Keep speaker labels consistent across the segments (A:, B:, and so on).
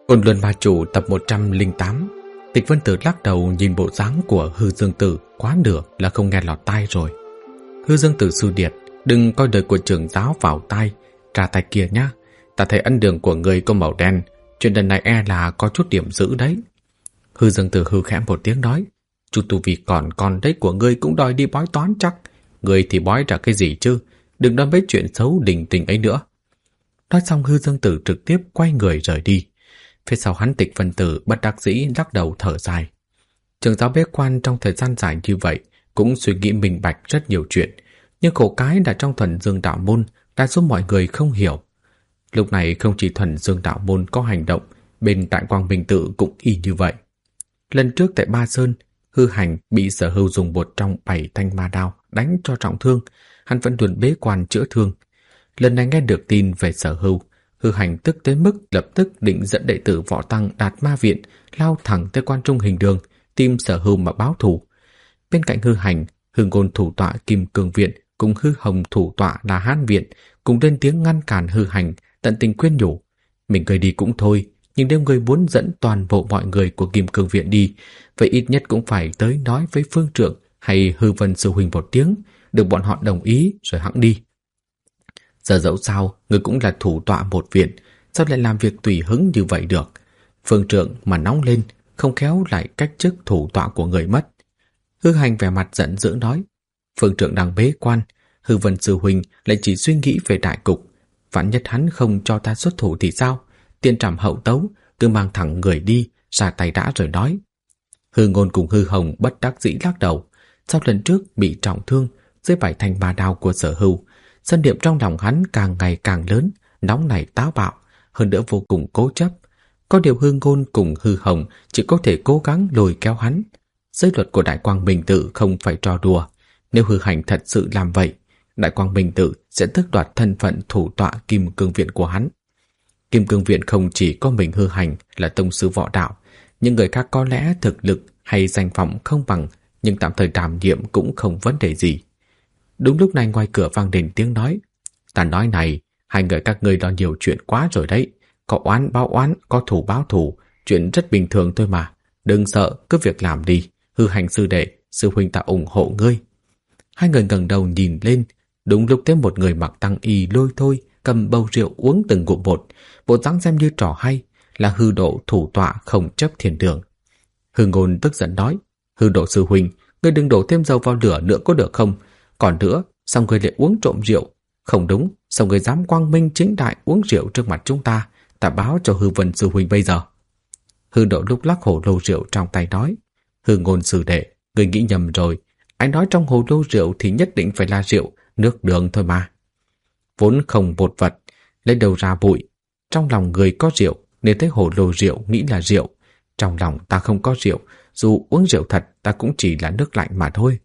A: Côn Luân Ma Chủ tập 108. Tịch Vân Tử lắc đầu nhìn bộ dáng của Hư Dương Tử, quá nửa là không nghe lọt tai rồi. Hư Dương Tử sư điệt, đừng coi đời của trưởng giáo vào tai, ra tay kia nhá. Ta thấy ân đường của người có màu đen, chuyện lần này e là có chút điểm dữ đấy. Hư Dương Tử hư khẽ một tiếng nói, chút tu vi còn con đấy của ngươi cũng đòi đi bói toán chắc. Ngươi thì bói ra cái gì chứ, đừng nói mấy chuyện xấu đình tình ấy nữa. Nói xong Hư Dương Tử trực tiếp quay người rời đi. Phía sau hắn Tịch Vân Tử bất đắc dĩ lắc đầu thở dài. Trưởng giáo bế quan trong thời gian dài như vậy cũng suy nghĩ minh bạch rất nhiều chuyện, nhưng khổ cái là trong Thuần Dương đạo môn đa số mọi người không hiểu. Lúc này không chỉ Thuần Dương đạo môn có hành động, bên tại Quang Minh Tự cũng y như vậy. Lần trước tại Ba Sơn, Hư Hành bị Sở Hưu dùng một trong 7 thanh ma đao đánh cho trọng thương, hắn vẫn luôn bế quan chữa thương. Lần này nghe được tin về Sở Hưu, Hư Hành tức tới mức lập tức định dẫn đệ tử Võ Tăng Đạt Ma Viện lao thẳng tới Quan Trung Hình Đường tìm Sở Hưu mà báo thù. Bên cạnh Hư Hành, Hư Ngôn thủ tọa Kim Cương Viện cùng Hư Hồng thủ tọa là Hán Viện cùng lên tiếng ngăn cản Hư Hành, tận tình khuyên nhủ. Mình cười đi cũng thôi, nhưng nếu người muốn dẫn toàn bộ mọi người của Kim Cương Viện đi, vậy ít nhất cũng phải tới nói với Phương Trượng hay Hư Vân sư huynh một tiếng, được bọn họ đồng ý rồi hẵng đi. Giờ dẫu sao, người cũng là thủ tọa một viện, sao lại làm việc tùy hứng như vậy được? Phương Trượng mà nóng lên, không khéo lại cách chức thủ tọa của người mất. Hư Hành vẻ mặt giận dữ nói, Phương Trượng đang bế quan, Hư Vân sư huynh lại chỉ suy nghĩ về đại cục, vạn nhất hắn không cho ta xuất thủ thì sao? Tiên trảm hậu tấu, cứ mang thẳng người đi, ra tay đã rồi nói. Hư Ngôn cùng Hư Hồng bất đắc dĩ lắc đầu, sau lần trước bị trọng thương dưới 7 thanh ma đao của Sở Hưu, sân niệm trong lòng hắn càng ngày càng lớn, nóng nảy táo bạo, hơn nữa vô cùng cố chấp. Có điều Hư Ngôn cùng Hư Hồng chỉ có thể cố gắng lôi kéo hắn. Giới luật của Đại Quang Minh Tự không phải trò đùa, nếu Hư Hành thật sự làm vậy, Đại Quang Minh Tự sẽ tước đoạt thân phận thủ tọa Kim Cương Viện của hắn. Kim Cương Viện không chỉ có mình Hư Hành là tông sư võ đạo, những người khác có lẽ thực lực hay danh vọng không bằng, nhưng tạm thời đảm nhiệm cũng không vấn đề gì. Đúng lúc này ngoài cửa vang đến tiếng nói, ta nói này, hai người các ngươi lo nhiều chuyện quá rồi đấy, có oán báo oán, có thù báo thù, chuyện rất bình thường thôi mà, đừng sợ, cứ việc làm đi. Hư Hành sư đệ, sư huynh ta ủng hộ ngươi. Hai người ngẩng đầu nhìn lên, đúng lúc thấy một người mặc tăng y lôi thôi cầm bầu rượu uống từng ngụm một, bộ dáng xem như trò hay, là Hư Độ thủ tọa không chấp thiền đường. Hư Ngôn tức giận nói, Hư Độ sư huynh, ngươi đừng đổ thêm dầu vào lửa nữa có được không? Còn nữa, sao ngươi lại uống trộm rượu? Không đúng, sao ngươi dám quang minh chính đại uống rượu trước mặt chúng ta? Ta báo cho Hư Vân sư huynh bây giờ. Hư Độ lúc lắc hồ lô rượu trong tay nói, Hư Ngôn sư đệ, ngươi nghĩ nhầm rồi, anh nói trong hồ lô rượu thì nhất định phải là rượu, nước đường thôi mà. Vốn không bột vật, lấy đầu ra bụi, trong lòng người có rượu, nên thấy hồ lô rượu nghĩ là rượu. Trong lòng ta không có rượu, dù uống rượu thật ta cũng chỉ là nước lạnh mà thôi.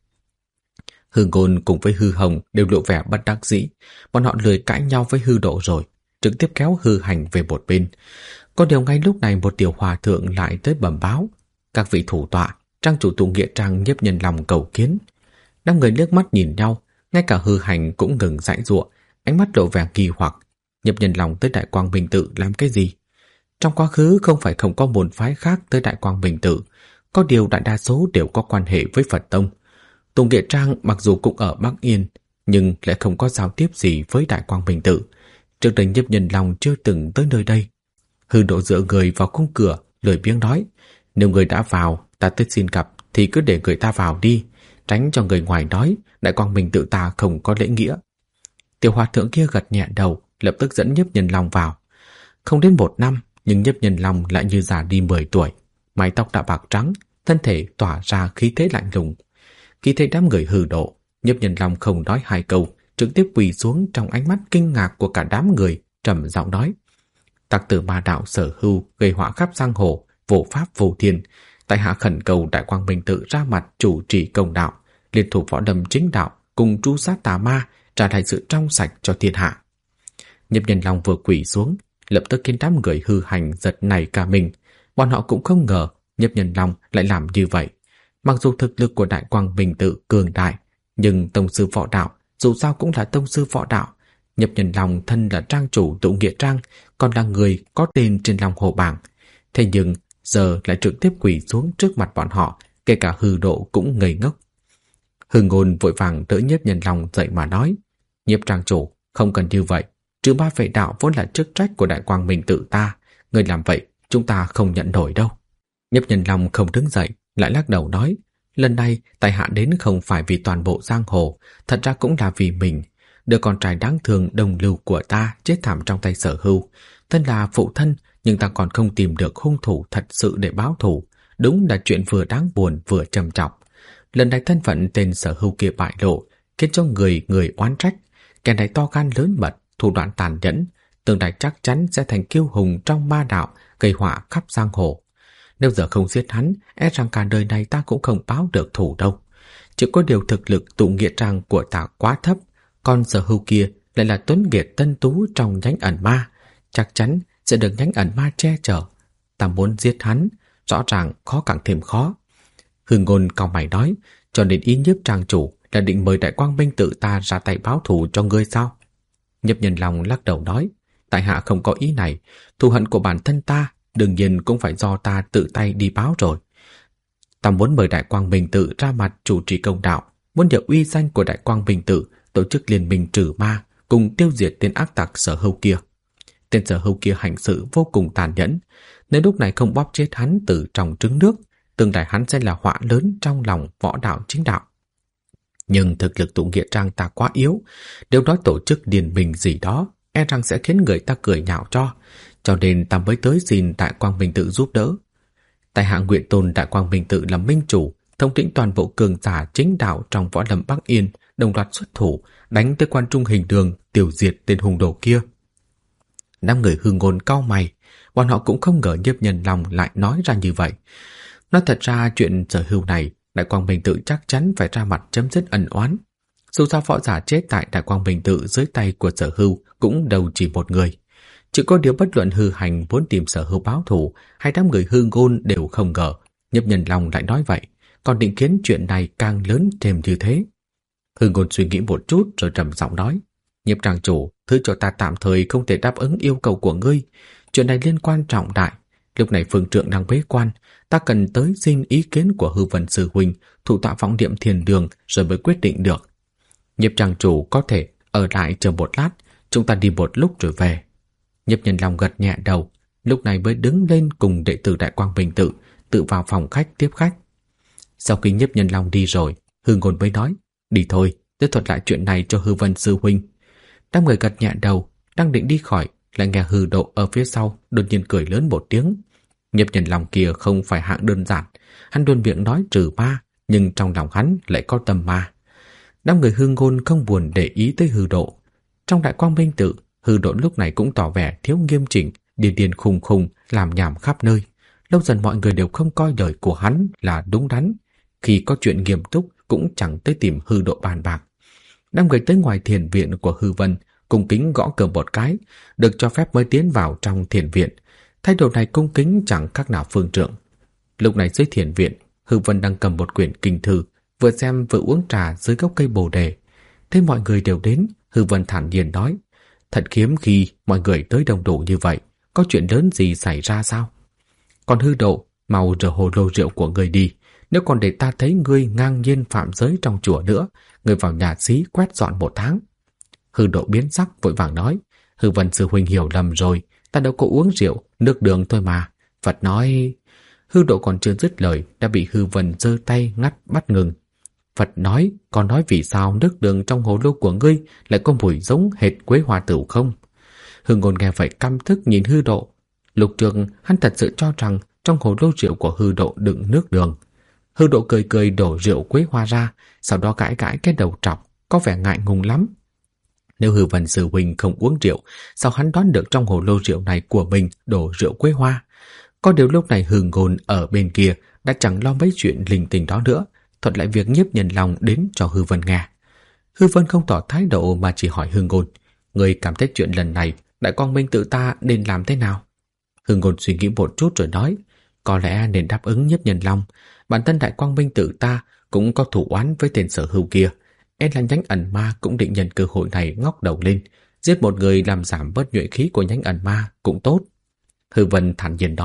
A: Hư Ngôn cùng với Hư Hồng đều lộ vẻ bất đắc dĩ, bọn họ lười cãi nhau với Hư Độ rồi, trực tiếp kéo Hư Hành về một bên. Có điều ngay lúc này một tiểu hòa thượng lại tới bẩm báo, các vị thủ tọa, trang chủ tụ nghĩa trang Nhiếp Nhân Long cầu kiến. Năm người liếc mắt nhìn nhau, ngay cả Hư Hành cũng ngừng giãy giụa, ánh mắt lộ vẻ kỳ hoặc. Nhiếp Nhân Long tới Đại Quang Minh Tự làm cái gì? Trong quá khứ không phải không có môn phái khác tới Đại Quang Minh Tự, có điều đại đa số đều có quan hệ với Phật tông. Tùng Nghĩa Trang mặc dù cũng ở Bắc Yên, nhưng lại không có giao tiếp gì với Đại Quang Minh Tự. Trước đây Nhiếp Nhân Long chưa từng tới nơi đây. Hư Độ dựa người vào khung cửa, lười biếng nói, nếu người đã vào, ta tới xin gặp thì cứ để người ta vào đi, tránh cho người ngoài nói Đại Quang Minh Tự ta không có lễ nghĩa. Tiểu hòa thượng kia gật nhẹ đầu, lập tức dẫn Nhiếp Nhân Long vào. Không đến 1 năm, nhưng Nhiếp Nhân Long lại như già đi 10 tuổi, mái tóc đã bạc trắng, thân thể tỏa ra khí thế lạnh lùng. Khi thấy đám người Hư Độ, Nhiếp Nhân Long không nói 2 câu, trực tiếp quỳ xuống trong ánh mắt kinh ngạc của cả đám người, trầm giọng nói: Tặc tử ma đạo Sở Hưu gây họa khắp giang hồ, vô pháp vô thiên, tại hạ khẩn cầu Đại Quang Minh Tự ra mặt chủ trì công đạo, liên thủ võ lâm chính đạo cùng tru sát tà ma, trả lại sự trong sạch cho thiên hạ. Nhiếp Nhân Long vừa quỳ xuống, lập tức khiến đám người Hư Hành giật nảy cả mình. Bọn họ cũng không ngờ Nhiếp Nhân Long lại làm như vậy. Mặc dù thực lực của Đại Quang Minh Tự cường đại, nhưng tông sư võ đạo dù sao cũng là tông sư võ đạo. Nhiếp Nhân Long thân là trang chủ tụ nghĩa trang, còn là người có tên trên lòng hồ bảng. Thế nhưng giờ lại trực tiếp quỳ xuống trước mặt bọn họ, kể cả Hư Độ cũng ngây ngốc. Hư Ngôn vội vàng đỡ Nhiếp Nhân Long dậy mà nói: Nhiếp trang chủ, không cần như vậy, trừ ba vệ đạo vốn là chức trách của Đại Quang Minh tự ta, người làm vậy chúng ta không nhận nổi đâu. Nhiếp Nhân Long không đứng dậy, lại lắc đầu nói: lần này tại hạ đến không phải vì toàn bộ giang hồ, thật ra cũng là vì mình. Đứa con trai đáng thương đồng lưu của ta chết thảm trong tay Sở Hưu, thân là phụ thân nhưng ta còn không tìm được hung thủ thật sự để báo thù, đúng là chuyện vừa đáng buồn vừa trầm trọng. Lần này thân phận tên Sở Hưu kia bại lộ, khiến cho người oán trách. Kẻ này to gan lớn mật, thủ đoạn tàn nhẫn, tương lai chắc chắn sẽ thành kiêu hùng trong ma đạo, gây họa khắp giang hồ. Nếu giờ không giết hắn, e rằng cả đời này ta cũng không báo được thù đâu. Chỉ có điều thực lực tụ nghĩa trang của ta quá thấp, còn Sở Hưu kia lại là tuấn kiệt tân tú trong nhánh ẩn ma, chắc chắn sẽ được nhánh ẩn ma che chở. Ta muốn giết hắn, rõ ràng khó càng thêm khó. Hư Ngôn cau mày nói: cho nên ý Nhiếp trang chủ là định mời Đại Quang Minh tự ta ra tay báo thù cho ngươi sao? Nhiếp Nhân Long lắc đầu nói: tại hạ không có ý này, thù hận của bản thân ta đương nhiên cũng phải do ta tự tay đi báo rồi. Ta muốn mời Đại Quang Minh tự ra mặt chủ trì công đạo, muốn nhờ uy danh của Đại Quang Minh tự tổ chức liên minh trừ ma, cùng tiêu diệt tên ác tặc Sở Hưu kia. Tên Sở Hưu kia hành sự vô cùng tàn nhẫn, nếu lúc này không bóp chết hắn từ trong trứng nước, tương lai hắn sẽ là họa lớn trong lòng võ đạo chính đạo. Nhưng thực lực tụ nghĩa trang ta quá yếu, nếu nói tổ chức liên minh gì đó, e rằng sẽ khiến người ta cười nhạo cho nên ta mới tới xin Đại Quang Minh tự giúp đỡ. Tại hạ nguyện tôn Đại Quang Minh tự làm minh chủ, thống lĩnh toàn bộ cường giả chính đạo trong võ lâm Bắc Yên, đồng loạt xuất thủ, đánh tới Quan Trung Hình Đường, tiêu diệt tên hung đồ kia. Năm người Hư Ngôn cau mày, bọn họ cũng không ngờ Nhiếp Nhân Long lại nói ra như vậy. Nói thật ra chuyện Sở Hưu này, Đại Quang Minh tự chắc chắn phải ra mặt chấm dứt ân oán. Dù sao võ giả chết tại Đại Quang Minh tự dưới tay của Sở Hưu cũng đâu chỉ một người. Chỉ có điều bất luận Hư Hành muốn tìm Sở Hưu báo thù hay đám người Hư Ngôn đều không ngờ Nhiếp Nhân Long lại nói vậy, còn định khiến chuyện này càng lớn thêm như thế. Hư Ngôn suy nghĩ một chút rồi trầm giọng nói: Nhiếp trang chủ, thứ cho ta tạm thời không thể đáp ứng yêu cầu của ngươi. Chuyện này liên quan trọng đại. Lúc này phương trượng đang bế quan, ta cần tới xin ý kiến của Hư Vân sư huynh, thủ tọa Vọng Niệm Thiền Đường rồi mới quyết định được. Nhiếp trang chủ có thể ở lại chờ một lát, chúng ta đi một lúc rồi về. Nhiếp Nhân Long gật nhẹ đầu, lúc này mới đứng lên cùng đệ tử Đại Quang Minh tự vào phòng khách tiếp khách. Sau khi Nhiếp Nhân Long đi rồi, Hư Ngôn mới nói: đi thôi, tôi thuật lại chuyện này cho Hư Vân sư huynh. Đám người gật nhẹ đầu, đang định đi khỏi, lại nghe Hư Độ ở phía sau đột nhiên cười lớn một tiếng. Nhiếp Nhân Long kia không phải hạng đơn giản, hắn luôn miệng nói trừ ma, nhưng trong lòng hắn lại có tâm ma. Đám người Hư Ngôn không buồn để ý tới Hư Độ. Trong Đại Quang Minh tự, Hư Độ lúc này cũng tỏ vẻ thiếu nghiêm chỉnh, điên điên khùng khùng, làm nhảm khắp nơi. Lâu dần mọi người đều không coi lời của hắn là đúng đắn, khi có chuyện nghiêm túc cũng chẳng tới tìm Hư Độ bàn bạc. Đám người tới ngoài thiền viện của Hư Vân, cung kính gõ cửa một cái, được cho phép mới tiến vào trong thiền viện. Thái độ này cung kính chẳng khác nào phương trượng. Lúc này dưới thiền viện, Hư Vân đang cầm một quyển kinh thư, vừa xem vừa uống trà dưới gốc cây bồ đề. Thấy mọi người đều đến, Hư Vân thản nhiên nói: thật hiếm khi mọi người tới đông đủ như vậy, có chuyện lớn gì xảy ra sao? Còn Hư Độ, mau rửa hồ lô rượu của người đi, nếu còn để ta thấy ngươi ngang nhiên phạm giới trong chùa nữa, ngươi vào nhà xí quét dọn 1 tháng. Hư Độ biến sắc vội vàng nói: Hư Vân sư huynh hiểu lầm rồi, ta đâu có uống rượu, nước đường thôi mà. Phật nói... Hư Độ còn chưa dứt lời đã bị Hư Vân giơ tay ngắt bắt ngừng. Phật nói, còn nói vì sao nước đường trong hồ lô của ngươi lại có mùi giống hệt quế hoa tửu không? Hư Ngôn nghe vậy căm tức nhìn Hư Độ. Lục trường hắn thật sự cho rằng trong hồ lô rượu của Hư Độ đựng nước đường. Hư Độ cười cười đổ rượu quế hoa ra, sau đó gãi gãi cái đầu trọc, có vẻ ngại ngùng lắm. Nếu Hư Vân sư huynh không uống rượu, sao hắn đoán được trong hồ lô rượu này của mình đổ rượu quế hoa? Có điều lúc này Hư Ngôn ở bên kia đã chẳng lo mấy chuyện linh tinh đó nữa, thuật lại việc Nhiếp Nhân Long đến cho Hư Vân nghe. Hư Vân không tỏ thái độ mà chỉ hỏi Hư Ngôn: người cảm thấy chuyện lần này Đại Quang Minh tự ta nên làm thế nào? Hư Ngôn suy nghĩ một chút rồi nói: có lẽ nên đáp ứng Nhiếp Nhân Long. Bản thân Đại Quang Minh tự ta cũng có thủ oán với tên Sở Hưu kia, e là nhánh ẩn ma cũng định nhân cơ hội này ngóc đầu lên, giết một người làm giảm bớt nhuệ khí của nhánh ẩn ma cũng tốt. Hư Vân thản nhiên nói: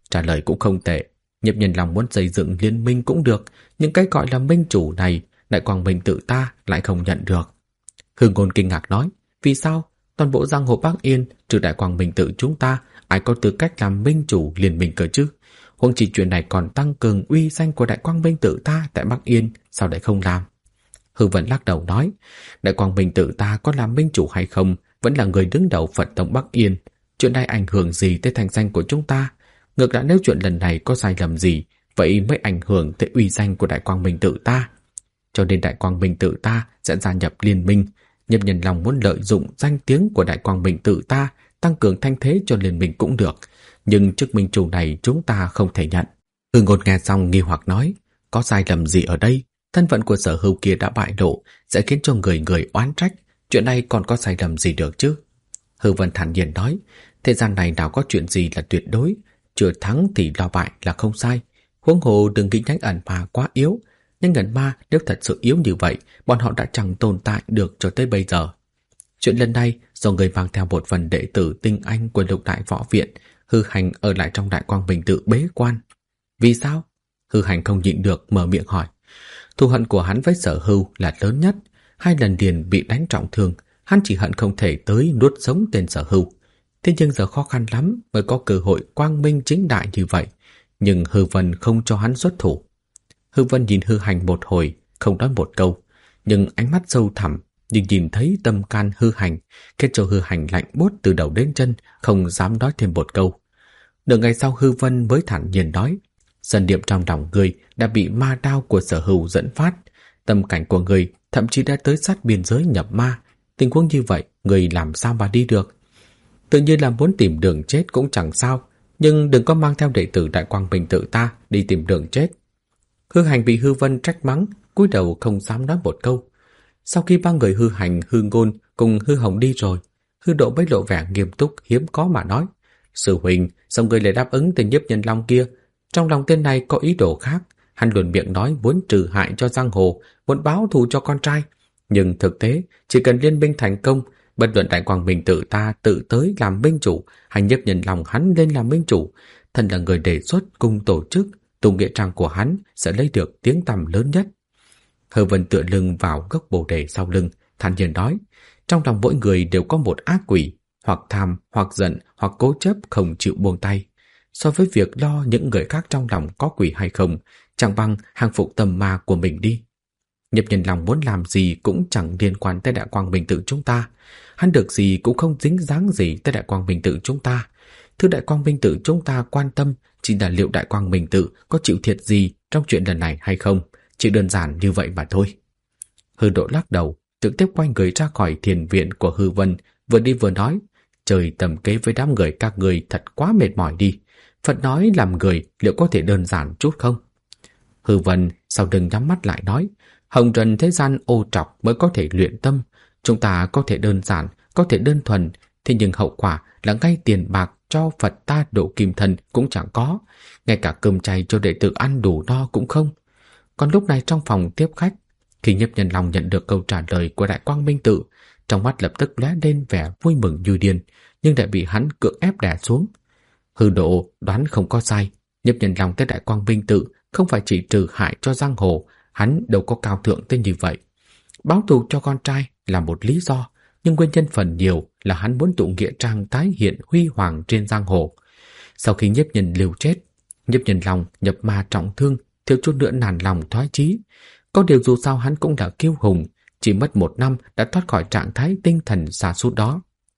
A: Trả lời cũng không tệ. Nhiếp Nhân Long muốn xây dựng liên minh cũng được, nhưng cái gọi là minh chủ này, Đại Quang Minh tự ta lại không nhận được. Hư Ngôn kinh ngạc nói, vì sao? Toàn bộ giang hồ Bắc Yên trừ Đại Quang Minh tự chúng ta, ai có tư cách làm minh chủ liên minh cơ chứ? Huống chi chuyện này còn tăng cường uy danh của Đại Quang Minh tự ta tại Bắc Yên, sao lại không làm? Hư Vân lắc đầu nói, Đại Quang Minh tự ta có làm minh chủ hay không vẫn là người đứng đầu Phật tông Bắc Yên. Chuyện này ảnh hưởng gì tới thành danh của chúng ta? Ngược lại nếu chuyện lần này có sai lầm gì, vậy mới ảnh hưởng tới uy danh của Đại Quang Minh tự ta. Cho nên Đại Quang Minh tự ta sẽ gia nhập liên minh. Nhiếp Nhân Long muốn lợi dụng danh tiếng của Đại Quang Minh tự ta tăng cường thanh thế cho liên minh cũng được, nhưng chức minh chủ này chúng ta không thể nhận. Hư Ngôn nghe xong nghi hoặc nói, có sai lầm gì ở đây? Thân phận của Sở Hưu kia đã bại lộ, sẽ khiến cho người người oán trách, chuyện này còn có sai lầm gì được chứ? Hư Vân thản nhiên nói, thế gian này nào có chuyện gì là tuyệt đối, chưa thắng thì lo bại là không sai. Huống hồ đừng nghĩ nhánh ẩn ma quá yếu, nhưng ẩn ma nếu thật sự yếu như vậy, bọn họ đã chẳng tồn tại được cho tới bây giờ. Chuyện lần này do người mang theo một phần đệ tử tinh anh của Lục Đại Võ Viện, Hư Hành ở lại trong Đại Quang Minh tự bế quan. Vì sao? Hư Hành không nhịn được mở miệng hỏi. Thù hận của hắn với Sở Hưu là lớn nhất, 2 lần liền bị đánh trọng thương, hắn chỉ hận không thể tới nuốt sống tên Sở Hưu. Thế nhưng giờ khó khăn lắm mới có cơ hội quang minh chính đại như vậy, nhưng Hư Vân không cho hắn xuất thủ. Hư Vân nhìn Hư Hành một hồi, không nói một câu, nhưng ánh mắt sâu thẳm, nhưng nhìn thấy tâm can Hư Hành, khiến cho Hư Hành lạnh buốt từ đầu đến chân, không dám nói thêm một câu. Nửa ngày sau Hư Vân mới thản nhiên nói, Sân niệm trong lòng người đã bị ma đao của Sở Hưu dẫn phát, tâm cảnh của người thậm chí đã tới sát biên giới nhập ma. Tình huống như vậy, người làm sao mà đi được? Tự nhiên là muốn tìm đường chết cũng chẳng sao, nhưng đừng có mang theo đệ tử Đại Quang Minh tự ta đi tìm đường chết. Hư Hành bị Hư Vân trách mắng, cúi đầu không dám nói một câu. Sau khi 3 người Hư Hành, Hư Ngôn cùng Hư Hồng đi rồi, Hư Độ mới lộ vẻ nghiêm túc hiếm có mà nói, sư huynh, sao người lại đáp ứng tên Nhiếp Nhân Long kia? Trong lòng tên này có ý đồ khác, hắn luôn miệng nói muốn trừ hại cho giang hồ, muốn báo thù cho con trai, nhưng thực tế chỉ cần liên minh thành công, bất luận Đại Quang Minh tự ta tự tới làm minh chủ hay Nhiếp Nhân Long hắn lên làm minh chủ, thân là người đề xuất cùng tổ chức, tùng nghĩa trang của hắn sẽ lấy được tiếng tăm lớn nhất. Hư Vân tựa lưng vào gốc bồ đề sau lưng, thản nhiên nói, trong lòng mỗi người đều có một ác quỷ, hoặc tham, hoặc giận, hoặc cố chấp không chịu buông tay. So với việc lo những người khác trong lòng có quỷ hay không, chẳng bằng hàng phục tâm ma của mình đi. Nhiếp Nhân Long muốn làm gì cũng chẳng liên quan tới Đại Quang Minh tự chúng ta. Hắn được gì cũng không dính dáng gì tới Đại Quang Minh tự chúng ta. Thứ Đại Quang Minh tự chúng ta quan tâm chỉ là liệu Đại Quang Minh tự có chịu thiệt gì trong chuyện lần này hay không. Chỉ đơn giản như vậy mà thôi. Hư Độ lắc đầu, trực tiếp quay người ra khỏi thiền viện của Hư Vân, vừa đi vừa nói, trời tầm kế với đám người các người thật quá mệt mỏi đi. Phật nói làm người liệu có thể đơn giản chút không? Hư Vân sau đừng nhắm mắt lại nói, hồng trần thế gian ô trọc mới có thể luyện tâm. Chúng ta có thể đơn giản, có thể đơn thuần, thế nhưng hậu quả là ngay tiền bạc cho Phật ta độ kim thân cũng chẳng có, ngay cả cơm chay cho đệ tử ăn đủ no cũng không. Còn lúc này trong phòng tiếp khách, khi Nhiếp Nhân Long nhận được câu trả lời của Đại Quang Minh tự, trong mắt lập tức lóe lên vẻ vui mừng như điên, nhưng lại bị hắn cưỡng ép đè xuống. Hư Độ đoán không có sai, Nhiếp Nhân Long tới Đại Quang Minh tự không phải chỉ trừ hại cho giang hồ, hắn đâu có cao thượng tên như vậy. Báo thù cho con trai là một lý do, nhưng nguyên nhân phần nhiều là hắn muốn tụ nghĩa trang tái hiện huy hoàng trên giang hồ. Sau khi Nhiếp Nhân Lưu chết, Nhiếp Nhân Long nhập ma trọng thương, thiếu chút nữa nản lòng thoái chí. Có điều dù sao hắn cũng là kiêu hùng, chỉ mất 1 năm đã thoát khỏi trạng thái tinh thần sa sút đó.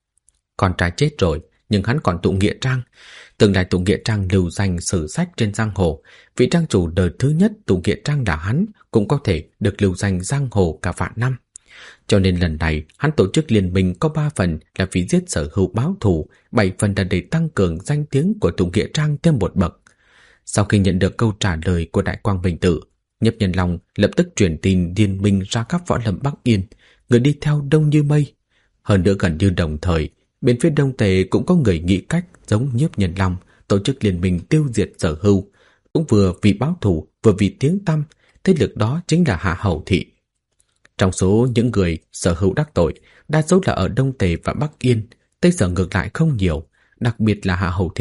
A: Con trai chết rồi, nhưng hắn còn tụ nghĩa trang. Tương lai tụ nghĩa trang lưu danh sử sách trên giang hồ, vị trang chủ đời thứ nhất tụ nghĩa trang là hắn, cũng có thể được lưu danh giang hồ cả vạn năm. Cho nên lần này hắn tổ chức liên minh có 3 phần là vì giết Sở Hưu báo thù, 7 phần là để tăng cường danh tiếng của tụ nghĩa trang thêm một bậc. Sau khi nhận được câu trả lời của Đại Quang Minh tự, Nhiếp Nhân Long lập tức truyền tin liên minh ra khắp võ lâm Bắc Yên, người đi theo đông như mây. Hơn nữa gần như đồng thời, bên phía Đông Tề cũng có người nghĩ cách giống Nhiếp Nhân Long tổ chức liên minh tiêu diệt Sở Hưu, cũng vừa vì báo thù vừa vì tiếng tăm. Thế lực đó chính là Hạ Hầu Thị. Trong số những người Sở Hưu đắc tội, đa số là ở Đông Tề và Bắc Yên, Tây Sở ngược lại không nhiều, đặc biệt là Hạ Hầu Thị,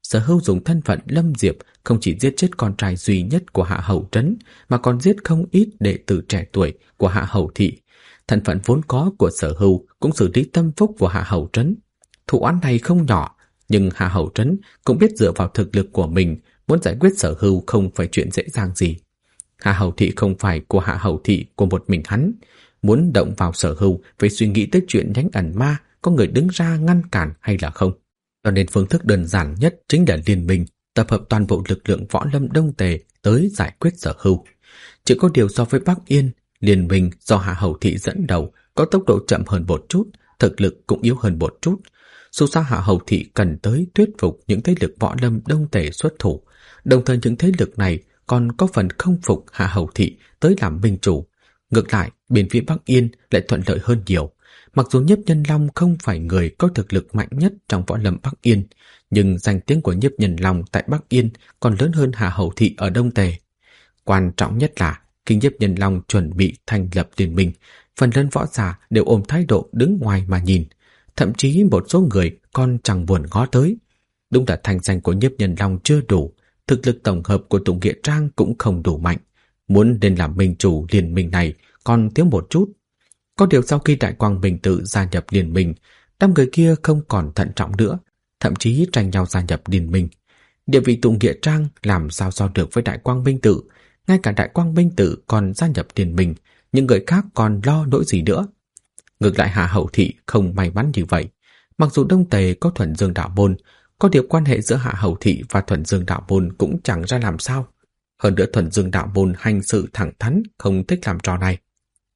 A: Sở Hưu dùng thân phận Lâm Diệp không chỉ giết chết con trai duy nhất của Hạ Hầu Trấn, mà còn giết không ít đệ tử trẻ tuổi của Hạ Hầu Thị. Thân phận vốn có của Sở Hưu cũng xử lý tâm phúc của Hạ Hầu Trấn. Thủ án này không nhỏ, nhưng Hạ Hầu Trấn cũng biết dựa vào thực lực của mình muốn giải quyết Sở Hưu không phải chuyện dễ dàng gì. Hạ Hầu Thị không phải của Hạ Hầu Thị của một mình hắn. Muốn động vào Sở Hưu phải suy nghĩ tới chuyện nhánh ẩn ma có người đứng ra ngăn cản hay là không. Cho nên phương thức đơn giản nhất chính là liên minh, tập hợp toàn bộ lực lượng võ lâm Đông Tề tới giải quyết Sở Hưu. Chỉ có điều so với Bắc Yên, liên minh do Hạ Hầu Thị dẫn đầu có tốc độ chậm hơn một chút, thực lực cũng yếu hơn một chút. Dù sao Hạ Hầu Thị cần tới thuyết phục những thế lực võ lâm Đông Tề xuất thủ, đồng thời những thế lực này còn có phần không phục Hạ Hầu Thị tới làm minh chủ. Ngược lại, bên phía Bắc Yên lại thuận lợi hơn nhiều. Mặc dù Nhiếp Nhân Long không phải người có thực lực mạnh nhất trong võ lâm Bắc Yên, nhưng danh tiếng của Nhiếp Nhân Long tại Bắc Yên còn lớn hơn Hạ Hầu Thị ở Đông Tề. Quan trọng nhất là khi Nhiếp Nhân Long chuẩn bị thành lập liên minh, phần lớn võ giả đều ôm thái độ đứng ngoài mà nhìn, thậm chí một số người còn chẳng buồn ngó tới. Đúng là thành danh của Nhiếp Nhân Long chưa đủ, thực lực tổng hợp của Tùng Nghĩa Trang cũng không đủ mạnh. Muốn lên làm minh chủ liên minh này còn thiếu một chút. Có điều sau khi Đại Quang Minh Tự gia nhập liên minh, đám người kia không còn thận trọng nữa, thậm chí tranh nhau gia nhập liên minh. Địa vị Tùng Nghĩa Trang làm sao so được với Đại Quang Minh Tự? Ngay cả Đại Quang Minh Tự còn gia nhập liên minh, những người khác còn lo nỗi gì nữa? Ngược lại Hạ Hầu Thị không may mắn như vậy. Mặc dù Đông Tề có Thuần Dương Đạo Môn, có điều quan hệ giữa Hạ Hầu Thị và Thuần Dương Đạo Môn cũng chẳng ra làm sao. Hơn nữa Thuần Dương Đạo Môn hành sự thẳng thắn, không thích làm trò này.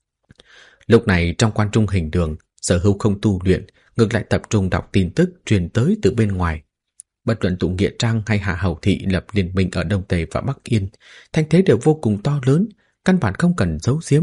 A: Lúc này trong Quan Trung Hình Đường, Sở Hưu không tu luyện, ngược lại tập trung đọc tin tức truyền tới từ bên ngoài. Bất luận Tụ Nghĩa Trang hay Hạ Hầu Thị lập liên minh ở Đông Tề và Bắc Yên, thanh thế đều vô cùng to lớn, căn bản không cần giấu giếm.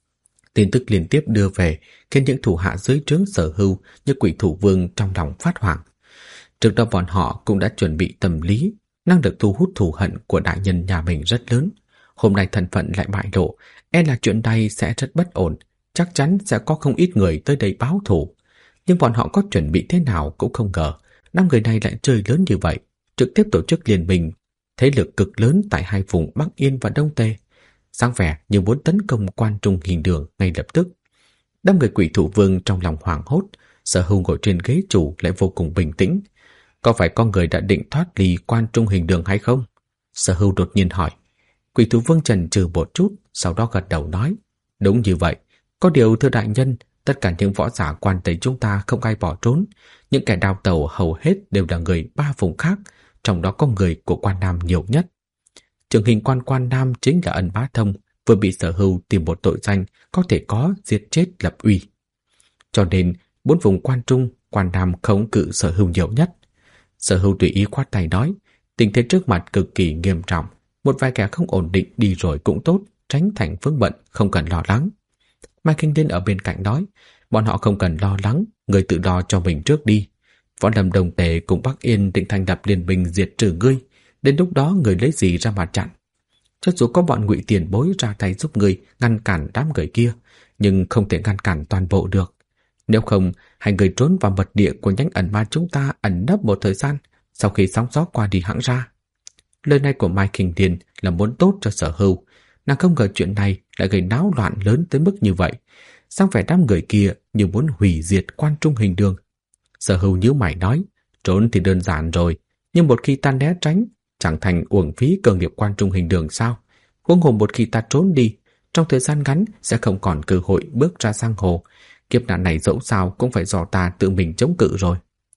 A: Tin tức liên tiếp đưa về khiến những thủ hạ dưới trướng Sở Hưu như Quỷ Thủ Vương trong lòng phát hoảng. Trước đó bọn họ cũng đã chuẩn bị tâm lý, năng lực thu hút thù hận của đại nhân nhà mình rất lớn. Hôm nay thân phận lại bại lộ, e là chuyện này sẽ rất bất ổn, chắc chắn sẽ có không ít người tới đây báo thù. Nhưng bọn họ có chuẩn bị thế nào cũng không ngờ, 5 người này lại chơi lớn như vậy, trực tiếp tổ chức liên minh, thế lực cực lớn tại hai vùng Bắc Yên và Đông Tề. Sáng vẻ như muốn tấn công Quan Trung Hình Đường ngay lập tức. Đám người Quỷ Thủ Vương trong lòng hoảng hốt, Sở Hưu ngồi trên ghế chủ lại vô cùng bình tĩnh. Có phải có người đã định thoát ly Quan Trung Hình Đường hay không? Sở Hưu đột nhiên hỏi. Quỷ Thủ Vương chần chừ một chút, sau đó gật đầu nói. Đúng như vậy, có điều thưa đại nhân, tất cả những võ giả Quan Tây chúng ta không ai bỏ trốn. Những kẻ đào tẩu hầu hết đều là người 3 vùng khác, trong đó có người của Quan Nam nhiều nhất. Trưởng hình Quan Nam chính là Ân Bá Thông, vừa bị Sở Hưu tìm một tội danh có thể có giết chết lập uy. Cho nên 4 vùng Quan Trung, Quan Nam khống cự Sở Hưu nhiều nhất. Sở Hưu tùy ý khoát tay nói, tình thế trước mặt cực kỳ nghiêm trọng, một vài kẻ không ổn định đi rồi cũng tốt, tránh thành vướng bận, không cần lo lắng. Mai Kinh Điên ở bên cạnh nói, bọn họ không cần lo lắng, người tự lo cho mình trước đi. Võ lâm Đông Tề cùng Bắc Yên định thành lập liên minh diệt trừ ngươi, đến lúc đó người lấy gì ra mà chặn? Cho dù có bọn Ngụy tiền bối ra tay giúp người ngăn cản đám người kia, nhưng không thể ngăn cản toàn bộ được. Nếu không, hai người trốn vào mật địa của nhánh ẩn ma chúng ta ẩn nấp một thời gian, sau khi sóng gió qua đi hãng ra. Lời này của Mai Kinh Điền là muốn tốt cho Sở Hưu, nàng không ngờ chuyện này lại gây náo loạn lớn tới mức như vậy. Sang vẻ đám người kia như muốn hủy diệt Quan Trung Hình Đường. Sở Hưu nhíu mày nói, trốn thì đơn giản rồi, nhưng một khi ta né tránh, chẳng thành uổng phí cơ nghiệp Quan Trung Hình Đường sao? Huống hồ một khi ta trốn đi, trong thời gian ngắn sẽ không còn cơ hội bước ra giang hồ. Kiếp nạn này dẫu sao cũng phải do ta tự mình chống cự rồi.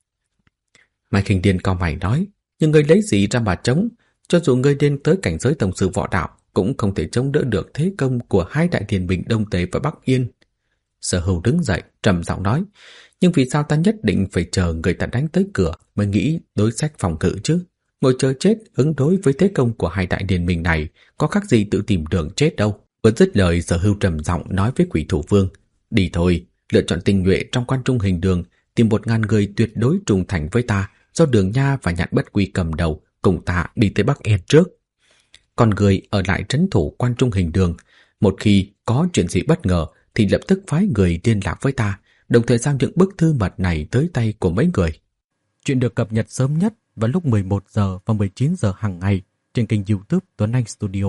A: Mai Kinh Điền cao mày nói, nhưng ngươi lấy gì ra mà chống? Cho dù ngươi lên tới cảnh giới tổng sư võ đạo, cũng không thể chống đỡ được thế công của hai đại thiên binh Đông Tề và Bắc Yên. Sở Hưu đứng dậy, trầm giọng nói, nhưng vì sao ta nhất định phải chờ người ta đánh tới cửa mới nghĩ đối sách phòng ngự chứ? Ngồi chờ chết ứng đối với thế công của hai đại liên minh này có khác gì tự tìm đường chết đâu. Vừa dứt lời, Sở Hưu trầm giọng nói với Quỷ Thủ Vương, đi thôi, lựa chọn tinh nhuệ trong Quan Trung Hình Đường, tìm 1000 người tuyệt đối trung thành với ta, do Đường Nha và Nhạn Bất Quy cầm đầu, cùng ta đi tới Bắc Yên trước. Còn người ở lại trấn thủ Quan Trung Hình Đường, một khi có chuyện gì bất ngờ thì lập tức phái người liên lạc với ta, đồng thời giao những bức thư mật này tới tay của mấy người. Chuyện được cập nhật sớm nhất vào lúc 11 giờ và 19 giờ hàng ngày trên kênh YouTube Tuấn Anh Studio.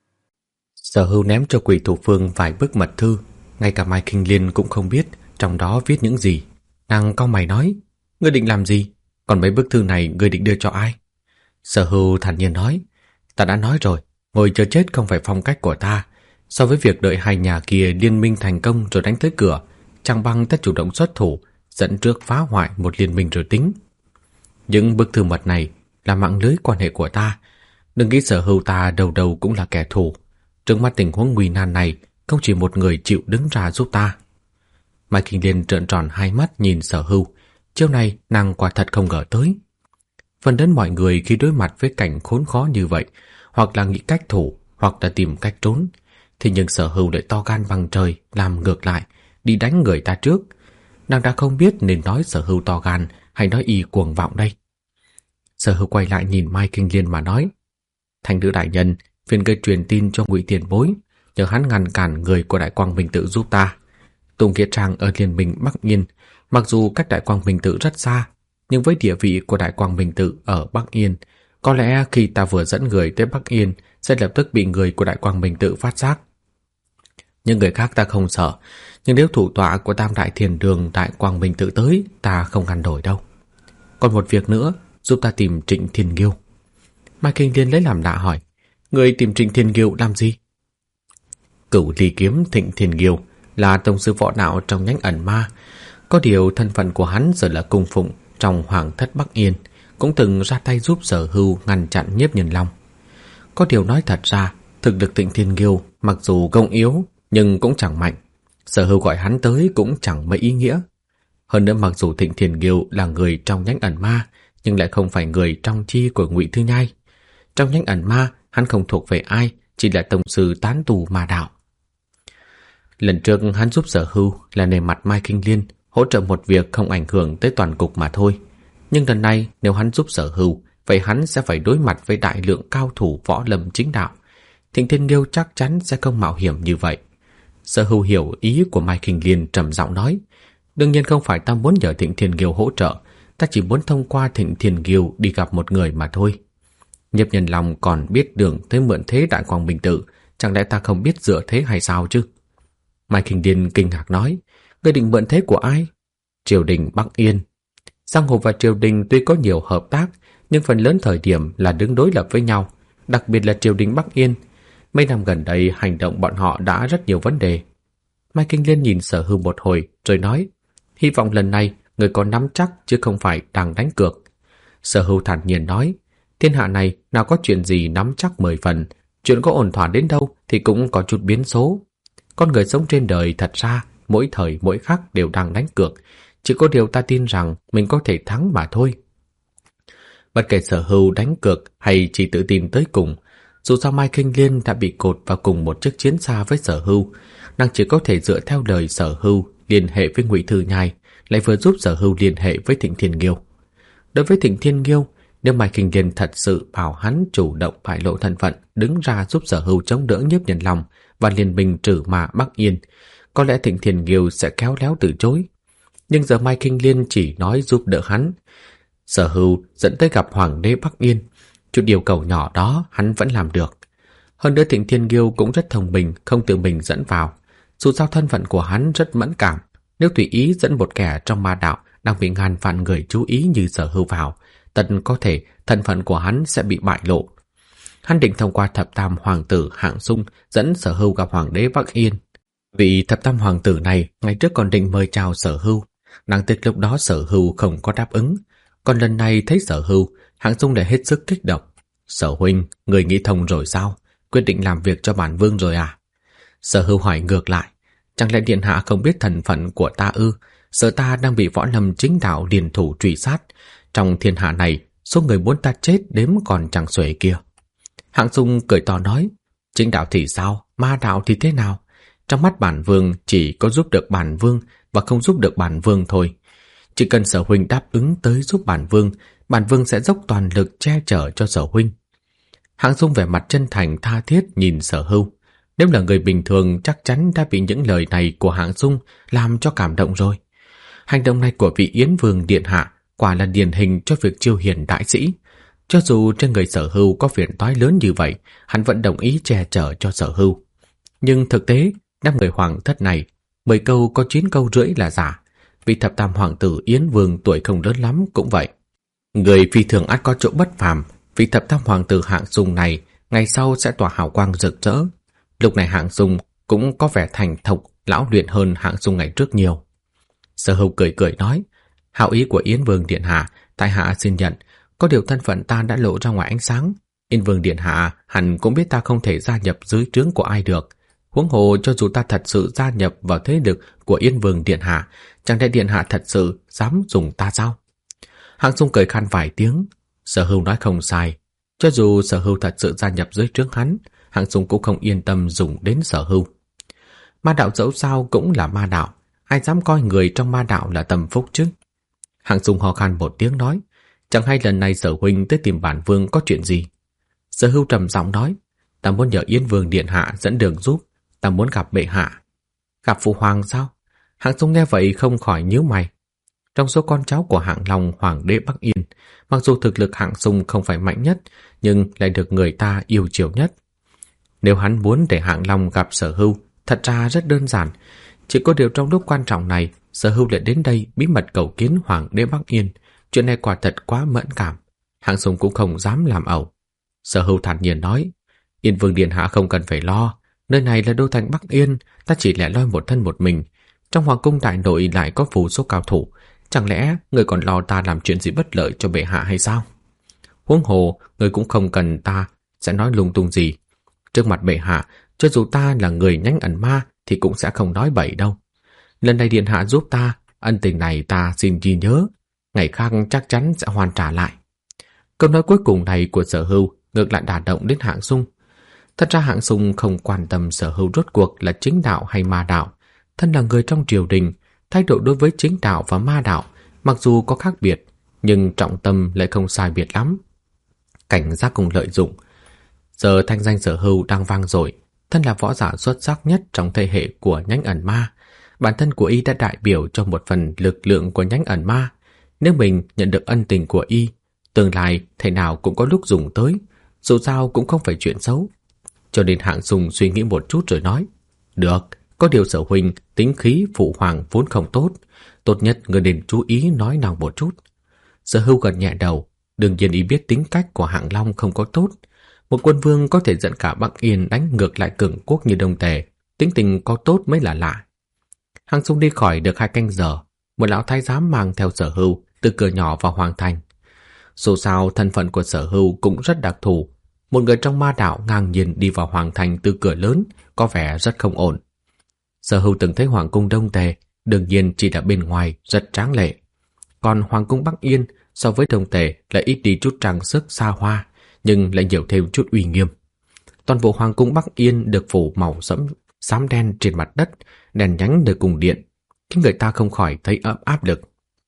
A: Sở Hưu ném cho Quỷ Thủ Phương vài bức mật thư, ngay cả Mai Kinh Liên cũng không biết trong đó viết những gì. Nàng cau mày nói, ngươi định làm gì? Còn mấy bức thư này ngươi định đưa cho ai? Sở Hưu thản nhiên nói, ta đã nói rồi, ngồi chờ chết không phải phong cách của ta. So với việc đợi hai nhà kia liên minh thành công rồi đánh tới cửa, chẳng bằng ta chủ động xuất thủ, dẫn trước phá hoại một liên minh rồi tính. Những bức thư mật này là mạng lưới quan hệ của ta. Đừng nghĩ Sở Hưu ta đầu đầu cũng là kẻ thù. Trước mắt tình huống nguy nan này, không chỉ một người chịu đứng ra giúp ta. Mai Kinh Liên trợn tròn hai mắt nhìn Sở Hưu. Chiều này nàng quả thật không ngờ tới. Phần lớn mọi người khi đối mặt với cảnh khốn khó như vậy, hoặc là nghĩ cách thủ, hoặc là tìm cách trốn. Thì nhưng Sở Hưu lại to gan bằng trời, làm ngược lại, đi đánh người ta trước. Nàng đã không biết nên nói Sở Hưu to gan hay nói y cuồng vọng đây. Sở Hưu quay lại nhìn Mai Kinh Liên mà nói, Thành nữ đại nhân, phiền ngươi truyền tin cho Ngụy Tiền Bối, nhờ hắn ngăn cản người của Đại Quang Minh Tự giúp ta. Tùng Nghĩa Trang ở Liên Minh Bắc Yên, mặc dù cách Đại Quang Minh Tự rất xa, nhưng với địa vị của Đại Quang Minh Tự ở Bắc Yên, có lẽ khi ta vừa dẫn người tới Bắc Yên sẽ lập tức bị người của Đại Quang Minh Tự phát giác. Những người khác ta không sợ, nhưng nếu thủ tọa của Tam Đại Thiền Đường Đại Quang Minh Tự tới, ta không ngăn nổi đâu. Còn một việc nữa, giúp ta tìm Trịnh Thiên Nghiêu. Mai Kinh Liên lấy làm lạ hỏi, người tìm Trịnh Thiên Nghiêu làm gì? Cửu Ly Kiếm Thịnh Thiên Nghiêu là tông sư võ đạo trong nhánh ẩn ma. Có điều thân phận của hắn giờ là cung phụng trong Hoàng thất Bắc Yên, cũng từng ra tay giúp Sở Hưu ngăn chặn Nhiếp Nhân Long. Có điều nói thật ra, thực lực Thịnh Thiên Nghiêu mặc dù công yếu nhưng cũng chẳng mạnh. Sở Hưu gọi hắn tới cũng chẳng mấy ý nghĩa. Hơn nữa mặc dù Thịnh Thiên Nghiêu là người trong nhánh ẩn ma, nhưng lại không phải người trong chi của Ngụy Thư Nhai. Trong nhánh ẩn ma, hắn không thuộc về ai, chỉ là tông sư tán tù ma đạo. Lần trước hắn giúp Sở Hưu là nề mặt Mai Kinh Liên, hỗ trợ một việc không ảnh hưởng tới toàn cục mà thôi. Nhưng lần này nếu hắn giúp Sở Hưu, vậy hắn sẽ phải đối mặt với đại lượng cao thủ võ lâm chính đạo. Thịnh Thiên Nghiêu chắc chắn sẽ không mạo hiểm như vậy. Sở Hưu hiểu ý của Mai Kinh Liên, trầm giọng nói, đương nhiên không phải ta muốn nhờ Thịnh Thiên Nghiêu hỗ trợ, ta chỉ muốn thông qua Thịnh Thiên Nghiêu đi gặp một người mà thôi. Nhiếp Nhân Long còn biết đường tới mượn thế Đại Quang Minh Tự, chẳng lẽ ta không biết dựa thế hay sao chứ? Mai Kinh Liên kinh ngạc nói, ngươi định mượn thế của ai? Triều đình Bắc Yên. Giang hồ và triều đình tuy có nhiều hợp tác, nhưng phần lớn thời điểm là đứng đối lập với nhau, đặc biệt là triều đình Bắc Yên. Mấy năm gần đây hành động bọn họ đã rất nhiều vấn đề. Mai Kinh Liên nhìn Sở Hưu một hồi rồi nói, hy vọng lần này người có nắm chắc chứ không phải đang đánh cược. Sở Hưu thản nhiên nói, thiên hạ này nào có chuyện gì nắm chắc 10 phần, chuyện có ổn thỏa đến đâu thì cũng có chút biến số. Con người sống trên đời thật ra mỗi thời mỗi khắc đều đang đánh cược, chỉ có điều ta tin rằng mình có thể thắng mà thôi. Bất kể Sở Hưu đánh cược hay chỉ tự tin tới cùng, dù sao Mai Kinh Liên đã bị cột vào cùng một chiếc chiến xa với Sở Hưu, nàng chỉ có thể dựa theo lời Sở Hưu liên hệ với Ngụy Thư Nhai, lại vừa giúp Sở Hưu liên hệ với Thịnh Thiên Nghiêu. Đối với Thịnh Thiên Nghiêu, nếu Mai Kinh Liên thật sự bảo hắn chủ động bại lộ thân phận, đứng ra giúp Sở Hưu chống đỡ Nhiếp Nhân Long và liên minh trừ ma Bắc Yên, có lẽ Thịnh Thiên Nghiêu sẽ khéo léo từ chối. Nhưng giờ Mai Kinh Liên chỉ nói giúp đỡ hắn. Sở Hưu dẫn tới gặp Hoàng đế Bắc Yên, chút điều cầu nhỏ đó hắn vẫn làm được. Hơn nữa Thịnh Thiên Nghiêu cũng rất thông minh, không tự mình dẫn vào. Dù sao thân phận của hắn rất mẫn cảm, nếu tùy ý dẫn một kẻ trong ma đạo đang bị ngàn vạn người chú ý như Sở Hưu vào, tất có thể thân phận của hắn sẽ bị bại lộ. Hắn định thông qua thập tam hoàng tử Hạng Sung dẫn Sở Hưu gặp Hoàng đế Bắc Yên. Vị thập tam hoàng tử này ngày trước còn định mời chào Sở Hưu, đáng tiếc lúc đó Sở Hưu không có đáp ứng. Còn lần này thấy Sở Hưu, Hạng Sung lại hết sức kích động. Sở huynh, người nghĩ thông rồi sao? Quyết định làm việc cho bản vương rồi à? Sở Hưu hỏi ngược lại, chẳng lẽ điện hạ không biết thân phận của ta ư? Sợ ta đang bị võ lâm chính đạo liên thủ truy sát. Trong thiên hạ này, số người muốn ta chết đếm còn chẳng xuể kia. Hạng Sung cười to nói, chính đạo thì sao, ma đạo thì thế nào? Trong mắt bản vương chỉ có giúp được bản vương và không giúp được bản vương thôi. Chỉ cần Sở huynh đáp ứng tới giúp bản vương sẽ dốc toàn lực che chở cho Sở huynh. Hạng Sung vẻ mặt chân thành tha thiết nhìn Sở Hưu. Nếu là người bình thường chắc chắn đã bị những lời này của Hạng Sung làm cho cảm động rồi. Hành động này của vị Yến Vương điện hạ quả là điển hình cho việc chiêu hiền đại sĩ. Cho dù trên người Sở Hưu có phiền toái lớn như vậy, hắn vẫn đồng ý che chở cho Sở Hưu. Nhưng thực tế, 5 người hoàng thất này, 10 câu có 9 câu rưỡi là giả. Vì thập tam hoàng tử Yến Vương tuổi không lớn lắm cũng vậy. Người phi thường ắt có chỗ bất phàm, vì thập tam hoàng tử Hạng Dung này ngày sau sẽ tỏa hào quang rực rỡ. Lúc này Hạng Dung cũng có vẻ thành thục, lão luyện hơn Hạng Dung ngày trước nhiều. Sở Hưu cười cười nói, hảo ý của Yến Vương điện hạ, tại hạ xin nhận. Có điều thân phận ta đã lộ ra ngoài ánh sáng. Yến Vương điện hạ hẳn cũng biết ta không thể gia nhập dưới trướng của ai được. Huống hồ cho dù ta thật sự gia nhập vào thế lực của Yến Vương điện hạ, chẳng lẽ điện hạ thật sự dám dùng ta sao? Hạng Dung cười khan vài tiếng. Sở Hưu nói không sai. Cho dù Sở Hưu thật sự gia nhập dưới trướng hắn, Hạng Dung cũng không yên tâm dùng đến Sở Hưu. Ma đạo dẫu sao cũng là ma đạo, ai dám coi người trong ma đạo là tầm phúc chứ? Hạng Dung ho khan một tiếng nói, chẳng hay lần này Sở huynh tới tìm bản vương có chuyện gì? Sở Hưu trầm giọng nói, ta muốn nhờ Yến Vương điện hạ dẫn đường giúp, ta muốn gặp bệ hạ. Gặp phụ hoàng sao? Hạng Dung nghe vậy không khỏi nhíu mày. Trong số con cháu của Hạng Long hoàng đế Bắc Yên, mặc dù thực lực Hạng Dung không phải mạnh nhất, nhưng lại được người ta yêu chiều nhất. Nếu hắn muốn để Hạng Long gặp Sở Hưu, thật ra rất đơn giản. Chỉ có điều trong lúc quan trọng này, Sở Hưu lại đến đây bí mật cầu kiến hoàng đế Bắc Yên. Chuyện này quả thật quá mẫn cảm. Hạng Dung cũng không dám làm ẩu. Sở Hưu thản nhiên nói, Yên Vương điện hạ không cần phải lo. Nơi này là đô thành Bắc Yên, ta chỉ lẻ loi một thân một mình. Trong hoàng cung đại nội lại có vô số cao thủ. Chẳng lẽ người còn lo ta làm chuyện gì bất lợi cho bệ hạ hay sao? Huống hồ, người cũng không cần ta sẽ nói lung tung gì. Trước mặt bệ hạ, cho dù ta là người nhánh ẩn ma thì cũng sẽ không nói bậy đâu. Lần này điện hạ giúp ta, ân tình này ta xin ghi nhớ. Ngày khác chắc chắn sẽ hoàn trả lại. Câu nói cuối cùng này của Sở Hưu ngược lại đả động đến Hạng Dung. Thật ra Hạng Dung không quan tâm Sở Hưu rốt cuộc là chính đạo hay ma đạo. Thân là người trong triều đình, thái độ đối với chính đạo và ma đạo mặc dù có khác biệt, nhưng trọng tâm lại không sai biệt lắm. Cảnh giác cùng lợi dụng. Giờ thanh danh Sở Hưu đang vang dội, thân là võ giả xuất sắc nhất trong thế hệ của nhánh ẩn ma. Bản thân của y đã đại biểu cho một phần lực lượng của nhánh ẩn ma. Nếu mình nhận được ân tình của y, tương lai thế nào cũng có lúc dùng tới, dù sao cũng không phải chuyện xấu. Cho nên Hạng Dung suy nghĩ một chút rồi nói, được, có điều Sở huynh tính khí phụ hoàng vốn không tốt, tốt nhất người nên chú ý nói nào một chút. Sở Hưu gật nhẹ đầu, đương nhiên y biết tính cách của Hạng Long không có tốt. Một quân vương có thể dẫn cả Bắc Yên đánh ngược lại cường quốc như Đông Tề, tính tình có tốt mới là lạ. Hạng Dung đi khỏi được 2 canh giờ, một lão thái giám mang theo Sở Hưu từ cửa nhỏ vào hoàng thành. Dù sao thân phận của Sở Hưu cũng rất đặc thù, một người trong ma đạo ngang nhiên đi vào hoàng thành từ cửa lớn có vẻ rất không ổn. Sở Hưu từng thấy hoàng cung Đông Tề, đương nhiên chỉ là bên ngoài rất tráng lệ. Còn hoàng cung Bắc Yên so với Đông Tề lại ít đi chút trang sức xa hoa, nhưng lại nhiều thêm chút uy nghiêm. Toàn bộ hoàng cung Bắc Yên được phủ màu xám đen trên mặt đất, đèn nhánh nơi cung điện, khiến người ta không khỏi thấy áp lực.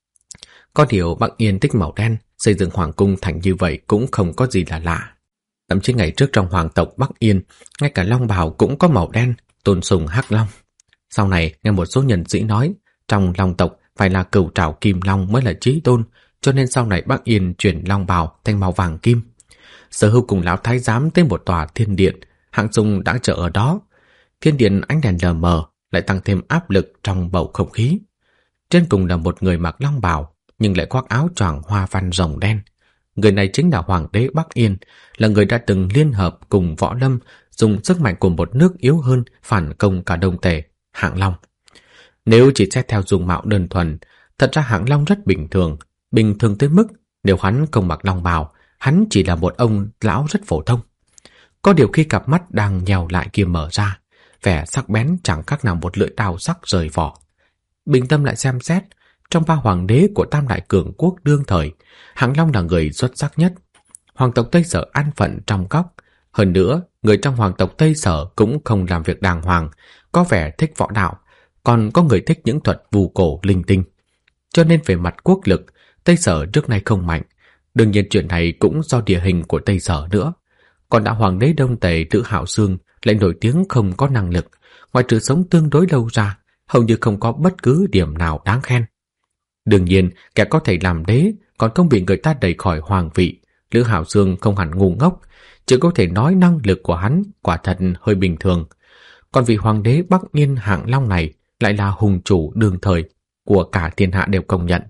A: Có điều Bắc Yên thích màu đen, xây dựng hoàng cung thành như vậy cũng không có gì là lạ. Thậm chí ngày trước trong hoàng tộc Bắc Yên, ngay cả long bào cũng có màu đen, tôn sùng hắc long. Sau này nghe một số nhân sĩ nói, trong long tộc phải là cửu trảo kim long mới là chí tôn, cho nên sau này Bắc Yên chuyển long bào thành màu vàng kim. Sở Hưu cùng lão thái giám tới một tòa thiên điện, Hạng Dung đã chờ ở đó. Thiên điện ánh đèn lờ mờ lại tăng thêm áp lực trong bầu không khí. Trên cùng là một người mặc long bào, nhưng lại khoác áo choàng hoa văn rồng đen. Người này chính là hoàng đế Bắc Yên, là người đã từng liên hợp cùng võ lâm dùng sức mạnh của một nước yếu hơn phản công cả Đông Tề, Hạng Long. Nếu chỉ xét theo dung mạo đơn thuần, thật ra Hạng Long rất bình thường tới mức nếu hắn không mặc long bào, hắn chỉ là một ông lão rất phổ thông. Có điều khi cặp mắt đang nhèo lại kia mở ra, vẻ sắc bén chẳng khác nào một lưỡi đao sắc rời vỏ. Bình tâm lại xem xét, trong 3 hoàng đế của Tam Đại Cường Quốc đương thời, Hạng Long là người xuất sắc nhất. Hoàng tộc Tây Sở an phận trong góc. Hơn nữa, người trong hoàng tộc Tây Sở cũng không làm việc đàng hoàng, có vẻ thích võ đạo, còn có người thích những thuật vu cổ linh tinh. Cho nên về mặt quốc lực, Tây Sở trước nay không mạnh. Đương nhiên chuyện này cũng do địa hình của Tây Sở nữa. Còn đã hoàng đế Đông Tề Tự Hạo Xương lại nổi tiếng không có năng lực, ngoài trừ sống tương đối lâu ra, hầu như không có bất cứ điểm nào đáng khen. Đương nhiên, kẻ có thể làm đế còn không bị người ta đẩy khỏi hoàng vị, Lữ Hạo Dương không hẳn ngu ngốc, chỉ có thể nói năng lực của hắn quả thật hơi bình thường. Còn vị hoàng đế Bắc Yên Hạng Long này lại là hùng chủ đương thời của cả thiên hạ đều công nhận.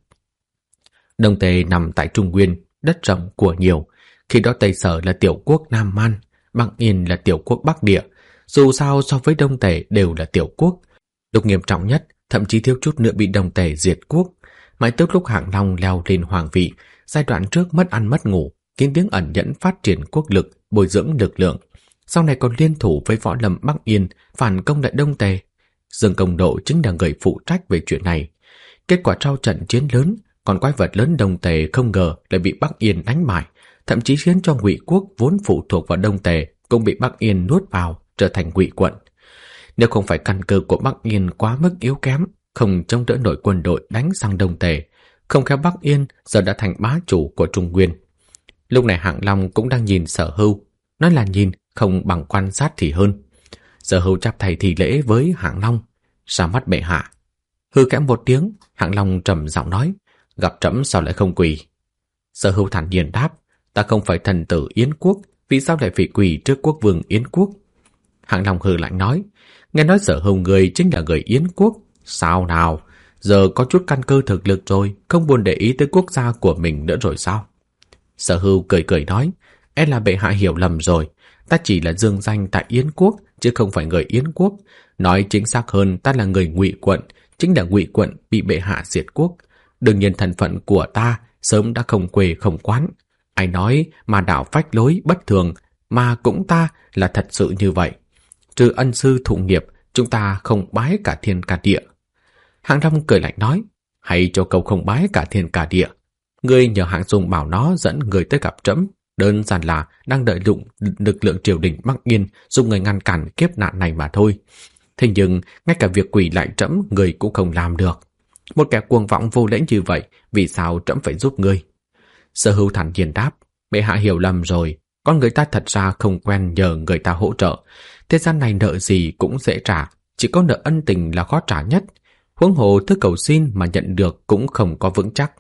A: Đông Tề nằm tại Trung Nguyên, đất rộng của nhiều. Khi đó Tây Sở là tiểu quốc Nam Man, Bắc Yên là tiểu quốc Bắc Địa. Dù sao so với Đông Tề đều là tiểu quốc. Lúc nghiêm trọng nhất, thậm chí thiếu chút nữa bị Đông Tề diệt quốc. Mãi tới lúc Hạng Long leo lên hoàng vị, giai đoạn trước mất ăn mất ngủ, kín tiếng ẩn nhẫn phát triển quốc lực, bồi dưỡng lực lượng. Sau này còn liên thủ với võ lâm Bắc Yên phản công lại Đông Tề. Dương Công Độ chính là người phụ trách về chuyện này. Kết quả sau trận chiến lớn, còn quái vật lớn Đông Tề không ngờ lại bị Bắc Yên đánh bại, thậm chí khiến cho Ngụy quốc vốn phụ thuộc vào Đông Tề cũng bị Bắc Yên nuốt vào, trở thành Ngụy quận. Nếu không phải căn cơ của Bắc Yên quá mức yếu kém, không chống đỡ nổi quân đội đánh sang Đông Tề, không khéo Bắc Yên giờ đã thành bá chủ của Trung Nguyên. Lúc này Hạng Long cũng đang nhìn Sở Hưu, nói là nhìn không bằng quan sát thì hơn. Sở Hưu chắp tay thì lễ với Hạng Long, ra mắt bệ hạ. Hư kẽm một tiếng, Hạng Long trầm giọng nói, gặp trẫm sao lại không quỳ? Sở Hưu thản nhiên đáp, ta không phải thần tử Yến quốc, vì sao lại phải quỳ trước quốc vương Yến quốc? Hạng Long hừ lạnh nói, nghe nói Sở Hưu người chính là người Yến quốc, sao nào? Giờ có chút căn cơ thực lực rồi, không buồn để ý tới quốc gia của mình nữa rồi sao? Sở Hưu cười cười nói, e là bệ hạ hiểu lầm rồi, ta chỉ là dương danh tại Yến quốc, chứ không phải người Yến quốc. Nói chính xác hơn, ta là người Ngụy quận, chính là Ngụy quận bị bệ hạ diệt quốc. Đương nhiên thân phận của ta sớm đã không quê không quán. Ai nói mà đạo phách lối bất thường, mà cũng ta là thật sự như vậy. Trừ ân sư thụ nghiệp, chúng ta không bái cả thiên cả địa. Hạng Long cười lạnh nói, hay cho câu không bái cả thiên cả địa. Ngươi nhờ Hạng Dung bảo nó dẫn người tới gặp trẫm, đơn giản là đang đợi dụng lực lượng triều đình Bắc Yên dùng người ngăn cản kiếp nạn này mà thôi. Thế nhưng ngay cả việc quỳ lại trẫm người cũng không làm được. Một kẻ cuồng vọng vô lễ như vậy, vì sao trẫm phải giúp ngươi? Sở Hưu thản nhiên đáp, bệ hạ hiểu lầm rồi, con người ta thật ra không quen nhờ người ta hỗ trợ. Thế gian này nợ gì cũng dễ trả, chỉ có nợ ân tình là khó trả nhất. Huống hồ thứ cầu xin mà nhận được cũng không có vững chắc.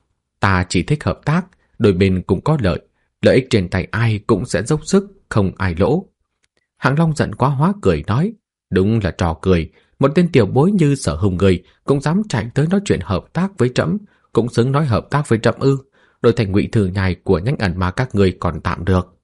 A: Ta chỉ thích hợp tác, đôi bên cũng có lợi, lợi ích trên tay ai cũng sẽ dốc sức, không ai lỗ. Hạng Long giận quá hóa cười nói, đúng là trò cười, một tên tiểu bối như Sở Hưu người cũng dám chạy tới nói chuyện hợp tác với trẫm, cũng xứng nói hợp tác với trẫm ư? Đổi thành Ngụy Thừa Nhai của nhánh ẩn mà các người còn tạm được.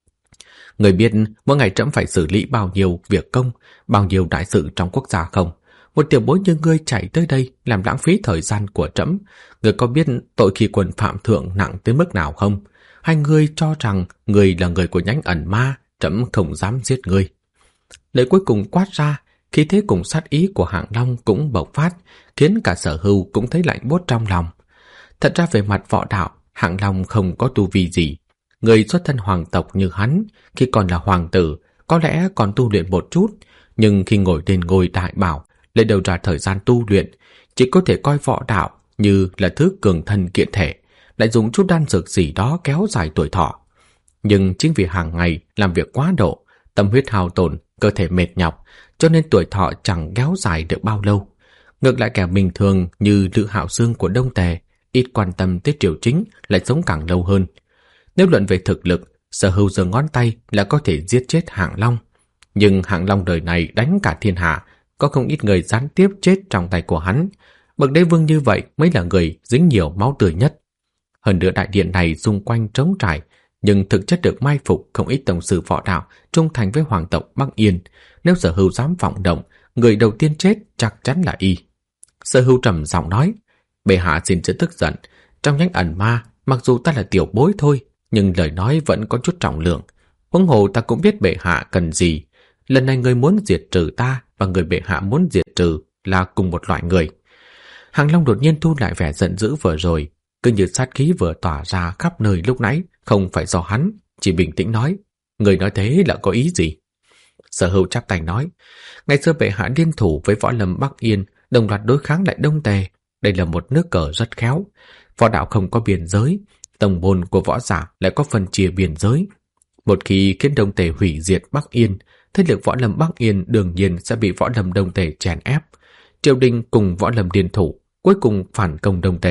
A: Người biết mỗi ngày trẫm phải xử lý bao nhiêu việc công, bao nhiêu đại sự trong quốc gia không? Một tiểu bối như ngươi chạy tới đây làm lãng phí thời gian của trẫm, ngươi có biết tội khi quân phạm thượng nặng tới mức nào không? Hay ngươi cho rằng ngươi là người của nhánh ẩn ma, trẫm không dám giết ngươi? Lời cuối cùng quát ra, khí thế cùng sát ý của Hạng Long cũng bộc phát, khiến cả Sở Hưu cũng thấy lạnh buốt trong lòng. Thật ra về mặt võ đạo, Hạng Long không có tu vi gì. Người xuất thân hoàng tộc như hắn, khi còn là hoàng tử, có lẽ còn tu luyện một chút, nhưng khi ngồi lên ngôi đại bảo, lấy đầu ra thời gian tu luyện, chỉ có thể coi võ đạo như là thứ cường thân kiện thể, lại dùng chút đan dược gì đó kéo dài tuổi thọ. Nhưng chính vì hàng ngày làm việc quá độ, tâm huyết hao tổn, cơ thể mệt nhọc, cho nên tuổi thọ chẳng kéo dài được bao lâu. Ngược lại kẻ bình thường như Lữ Hạo Dương của Đông Tề, ít quan tâm tới triều chính, lại sống càng lâu hơn. Nếu luận về thực lực, Sở Hưu giơ ngón tay là có thể giết chết Hạng Long. Nhưng Hạng Long đời này đánh cả thiên hạ, có không ít người gián tiếp chết trong tay của hắn. Bậc đế vương như vậy mới là người dính nhiều máu tươi nhất. Hơn nữa đại điện này xung quanh trống trải, nhưng thực chất được mai phục không ít tổng sư võ đạo trung thành với hoàng tộc Bắc Yên. Nếu Sở Hưu dám vọng động, người đầu tiên chết chắc chắn là y. Sở Hưu trầm giọng nói, bệ hạ xin chớ tức giận, trong nhánh ẩn ma, mặc dù ta là tiểu bối thôi, nhưng lời nói vẫn có chút trọng lượng. Huống hồ ta cũng biết bệ hạ cần gì. Lần này người muốn diệt trừ ta và người bệ hạ muốn diệt trừ là cùng một loại người. Hạng Long đột nhiên thu lại vẻ giận dữ vừa rồi, cứ như sát khí vừa tỏa ra khắp nơi lúc nãy không phải do hắn, chỉ bình tĩnh nói, người nói thế là có ý gì? Sở Hưu chắp tay nói, ngày xưa bệ hạ liên thủ với võ lâm Bắc Yên, đồng loạt đối kháng lại Đông Tề. Đây là một nước cờ rất khéo. Võ đạo không có biên giới, tông môn của võ giả lại có phần chia biên giới. Một khi khiến Đông Tề hủy diệt Bắc Yên, thế lực võ lâm Bắc Yên đương nhiên sẽ bị võ lâm Đông Tề chèn ép. Triều đình cùng võ lâm liên thủ, cuối cùng phản công Đông Tề,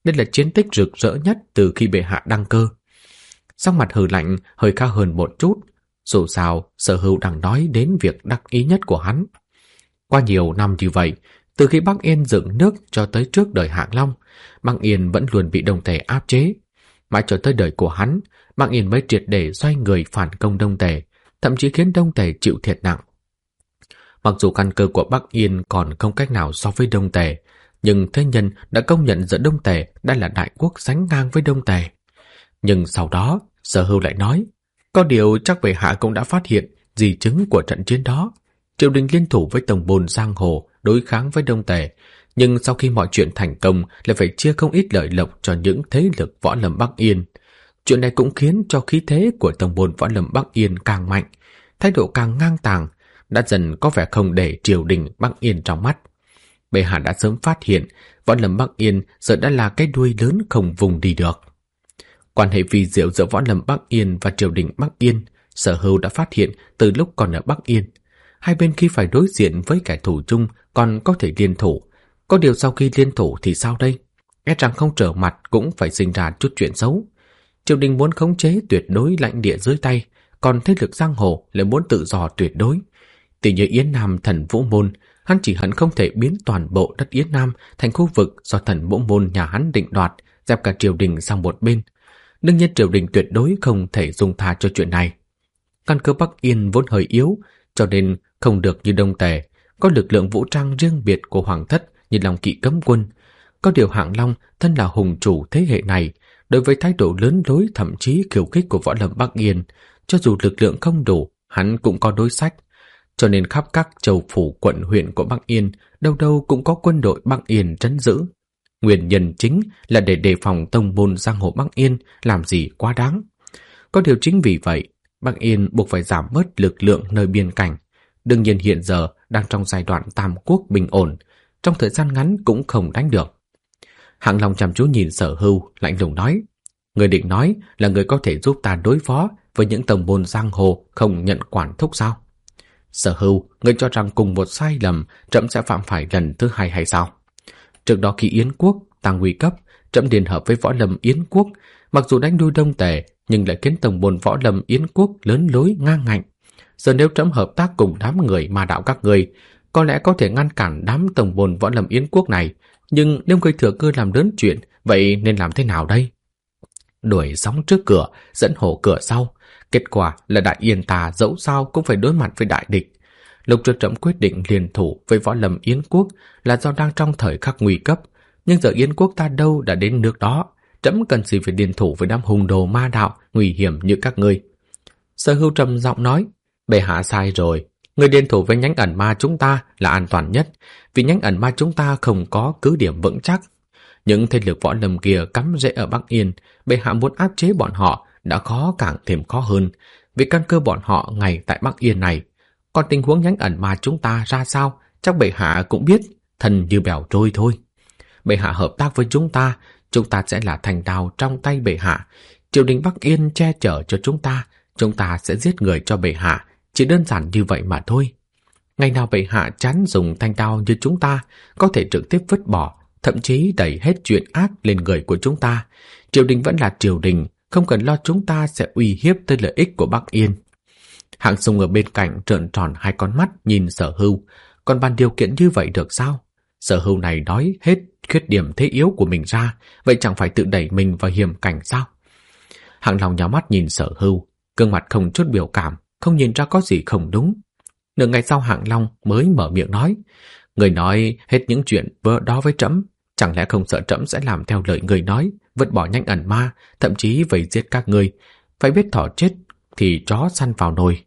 A: Đây là chiến tích rực rỡ nhất từ khi bệ hạ đăng cơ. Sắc mặt Hừ lạnh hơi cao hơn một chút. Dù sao, Sở Hưu đang nói đến việc đắc ý nhất của hắn. Qua nhiều năm như vậy, từ khi Bắc Yên dựng nước cho tới trước đời Hạng Long, Bắc Yên vẫn luôn bị Đông Tề áp chế. Mãi cho tới đời của hắn, Bắc Yên mới triệt để xoay người phản công Đông Tề, thậm chí khiến Đông Tề chịu thiệt nặng. Mặc dù căn cơ của Bắc Yên còn không cách nào so với Đông Tề, nhưng thế nhân đã công nhận giữa Đông Tề đã là đại quốc sánh ngang với Đông Tề. Nhưng sau đó, Sở Hưu lại nói, có điều chắc bệ hạ cũng đã phát hiện di chứng của trận chiến đó. Triều đình liên thủ với tổng bồn giang hồ đối kháng với Đông Tề, nhưng sau khi mọi chuyện thành công lại phải chia không ít lợi lộc cho những thế lực võ lâm Bắc Yên. Chuyện này cũng khiến cho khí thế của tổng bồn võ lâm Bắc Yên càng mạnh, thái độ càng ngang tàng, đã dần có vẻ không để triều đình Bắc Yên trong mắt. Bệ hạ đã sớm phát hiện võ lâm Bắc Yên giờ đã là cái đuôi lớn không vùng đi được. Quan hệ vi diệu giữa võ lâm Bắc Yên và triều đình Bắc Yên, Sở Hưu đã phát hiện từ lúc còn ở Bắc Yên. Hai bên khi phải đối diện với kẻ thù chung còn có thể liên thủ. Có điều sau khi liên thủ thì sao đây? E rằng không trở mặt cũng phải sinh ra chút chuyện xấu. Triều đình muốn khống chế tuyệt đối lãnh địa dưới tay, còn thế lực giang hồ lại muốn tự do tuyệt đối. Tỷ như Yến Nam thần Vũ Môn, hắn chỉ hận không thể biến toàn bộ đất Yến Nam thành khu vực do thần Vũ Môn nhà hắn định đoạt, dẹp cả triều đình sang một bên. Đương nhiên triều đình tuyệt đối không thể dung tha cho chuyện này. Căn cơ Bắc Yên vốn hơi yếu, cho nên không được như Đông Tề, có lực lượng vũ trang riêng biệt của hoàng thất như Long Kỵ cấm quân. Có điều Hạng Long thân là hùng chủ thế hệ này, đối với thái độ lớn lối thậm chí khiêu khích của võ lâm Bắc Yên, cho dù lực lượng không đủ, hắn cũng có đối sách. Cho nên khắp các châu phủ quận huyện của Bắc Yên, đâu đâu cũng có quân đội Bắc Yên trấn giữ. Nguyên nhân chính là để đề phòng tông môn giang hồ Bắc Yên làm gì quá đáng. Có điều chính vì vậy, Bắc Yên buộc phải giảm bớt lực lượng nơi biên cảnh. Đương nhiên hiện giờ đang trong giai đoạn tam quốc bình ổn, trong thời gian ngắn cũng không đánh được. Hạng Long chăm chú nhìn Sở Hưu, lạnh lùng nói, người định nói là người có thể giúp ta đối phó với những tông môn giang hồ không nhận quản thúc sao? Sở Hưu, người cho rằng cùng một sai lầm trẫm sẽ phạm phải lần thứ hai hay sao? Trước đó khi Yến quốc tăng nguy cấp, trẫm liên hợp với võ lâm Yến quốc, mặc dù đánh đuôi Đông Tề nhưng lại khiến tổng bồn võ lâm Yến quốc lớn lối ngang ngạnh. Giờ nếu trẫm hợp tác cùng đám người ma đạo các người, có lẽ có thể ngăn cản đám tổng bồn võ lâm Yến quốc này, nhưng nếu người thừa cơ làm lớn chuyện, vậy nên làm thế nào đây? Đuổi sóng trước cửa, dẫn hổ cửa sau. Kết quả là Đại Yên ta dẫu sao cũng phải đối mặt với đại địch. Lúc trước trẫm quyết định liên thủ với võ lâm Yến quốc là do đang trong thời khắc nguy cấp, nhưng giờ Yến quốc ta đâu đã đến nước đó, trẫm cần gì phải liên thủ với đám hung đồ ma đạo nguy hiểm như các ngươi. Sở Hưu trầm giọng nói, bệ hạ sai rồi, người liên thủ với nhánh ẩn ma chúng ta là an toàn nhất, vì nhánh ẩn ma chúng ta không có cứ điểm vững chắc. Những thế lực võ lâm kia cắm rễ ở Bắc Yên, bệ hạ muốn áp chế bọn họ đã khó càng thêm khó hơn, vì căn cơ bọn họ ngay tại Bắc Yên này. Còn tình huống nhánh ẩn ma chúng ta ra sao, chắc bệ hạ cũng biết, thần như bèo trôi thôi. Bệ hạ hợp tác với chúng ta sẽ là thành đao trong tay bệ hạ. Triều đình Bắc Yên che chở cho chúng ta sẽ giết người cho bệ hạ, chỉ đơn giản như vậy mà thôi. Ngày nào bệ hạ chán dùng thanh đao như chúng ta, có thể trực tiếp vứt bỏ, thậm chí đẩy hết chuyện ác lên người của chúng ta. Triều đình vẫn là triều đình, không cần lo chúng ta sẽ uy hiếp tới lợi ích của Bắc Yên. Hạng Sùng ở bên cạnh trợn tròn hai con mắt nhìn Sở Hưu, còn bàn điều kiện như vậy được sao? Sở Hưu này nói hết khuyết điểm thế yếu của mình ra, vậy chẳng phải tự đẩy mình vào hiểm cảnh sao? Hạng Long nhắm mắt nhìn Sở Hưu, gương mặt không chút biểu cảm, không nhìn ra có gì không đúng. Nửa ngày sau Hạng Long mới mở miệng nói, người nói hết những chuyện vỡ đó với trẫm, chẳng lẽ không sợ trẫm sẽ làm theo lời người nói, vứt bỏ nhánh ẩn ma, thậm chí vây giết các ngươi, phải biết thỏ chết thì chó săn vào nồi.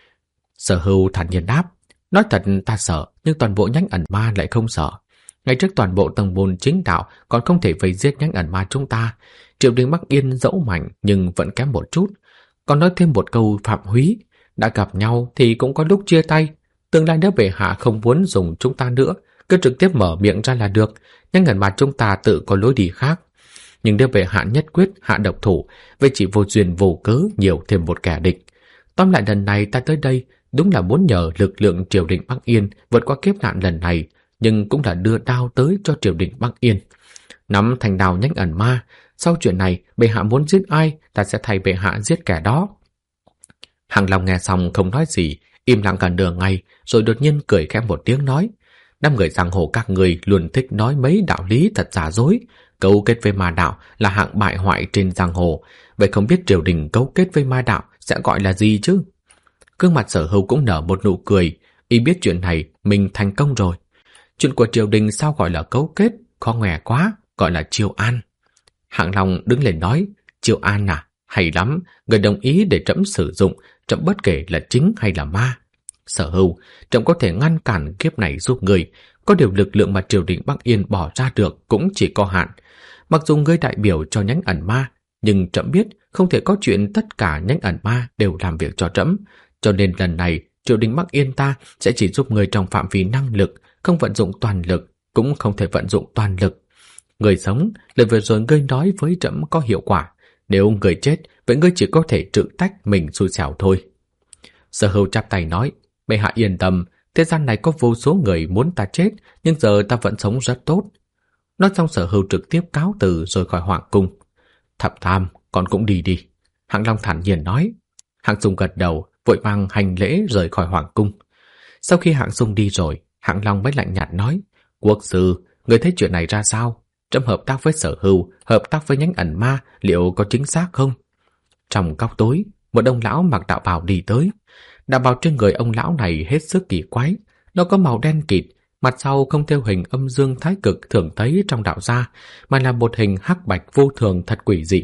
A: Sở Hưu thản nhiên đáp, nói thật ta sợ, nhưng toàn bộ nhánh ẩn ma lại không sợ. Ngày trước toàn bộ tầng môn chính đạo còn không thể vây giết nhánh ẩn ma chúng ta. Triều đình Bắc Yên dẫu mạnh nhưng vẫn kém một chút. Còn nói thêm một câu phạm húy, đã gặp nhau thì cũng có lúc chia tay. Tương lai nếu bệ hạ không muốn dùng chúng ta nữa, cứ trực tiếp mở miệng ra là được. Nhánh ẩn ma chúng ta tự có lối đi khác. Nhưng nếu bệ hạ nhất quyết hạ độc thủ, vậy chỉ vô duyên vô cớ nhiều thêm một kẻ địch. Tóm lại lần này ta tới đây đúng là muốn nhờ lực lượng triều đình Bắc Yên vượt qua kiếp nạn lần này, nhưng cũng là đưa đao tới cho triều đình Bắc Yên. Nắm thành đao nhánh ẩn ma, sau chuyện này bệ hạ muốn giết ai, ta sẽ thay bệ hạ giết kẻ đó. Hạng Long nghe xong không nói gì, im lặng cả nửa ngày, rồi đột nhiên cười khẽ một tiếng nói: đám người giang hồ các người luôn thích nói mấy đạo lý thật giả dối, cấu kết với ma đạo là hạng bại hoại trên giang hồ, vậy không biết triều đình cấu kết với ma đạo sẽ gọi là gì chứ? Gương mặt Sở Hưu cũng nở một nụ cười, y biết chuyện này mình thành công rồi. Chuyện của triều đình sao gọi là cấu kết, khó nghe quá, gọi là chiêu an. Hạng Long đứng lên nói: chiêu an à, hay lắm, người đồng ý để trẫm sử dụng, trẫm bất kể là chính hay là ma. Sở Hưu, trẫm có thể ngăn cản kiếp này giúp người, có điều lực lượng mà triều đình Bắc Yên bỏ ra được cũng chỉ có hạn. Mặc dù ngươi đại biểu cho nhánh ẩn ma, nhưng trẫm biết không thể có chuyện tất cả nhánh ẩn ma đều làm việc cho trẫm, cho nên lần này triều đình Bắc Yên ta sẽ chỉ giúp người trong phạm vi năng lực, không vận dụng toàn lực, cũng không thể vận dụng toàn lực. Người sống, lời vừa rồi ngươi nói với trẫm có hiệu quả, nếu người chết, vậy ngươi chỉ có thể tự tách mình xui xẻo thôi. Sở Hưu chắp tay nói: bệ hạ yên tâm, thế gian này có vô số người muốn ta chết, nhưng giờ ta vẫn sống rất tốt. Nói xong Sở Hưu trực tiếp cáo từ rồi khỏi hoàng cung. Thập Tam, con cũng đi đi. Hạng Long thản nhiên nói. Hạng Dung gật đầu, vội vàng hành lễ rời khỏi hoàng cung. Sau khi Hạng Dung đi rồi, Hạng Long mới lạnh nhạt nói: quốc sư, người thấy chuyện này ra sao? Trẫm hợp tác với Sở Hưu, hợp tác với nhánh ẩn ma, liệu có chính xác không? Trong góc tối, một ông lão mặc đạo bào đi tới. Đạo bào trên người ông lão này hết sức kỳ quái, nó có màu đen kịt, mặt sau không theo hình âm dương thái cực thường thấy trong đạo gia, mà là một hình hắc bạch vô thường thật quỷ dị.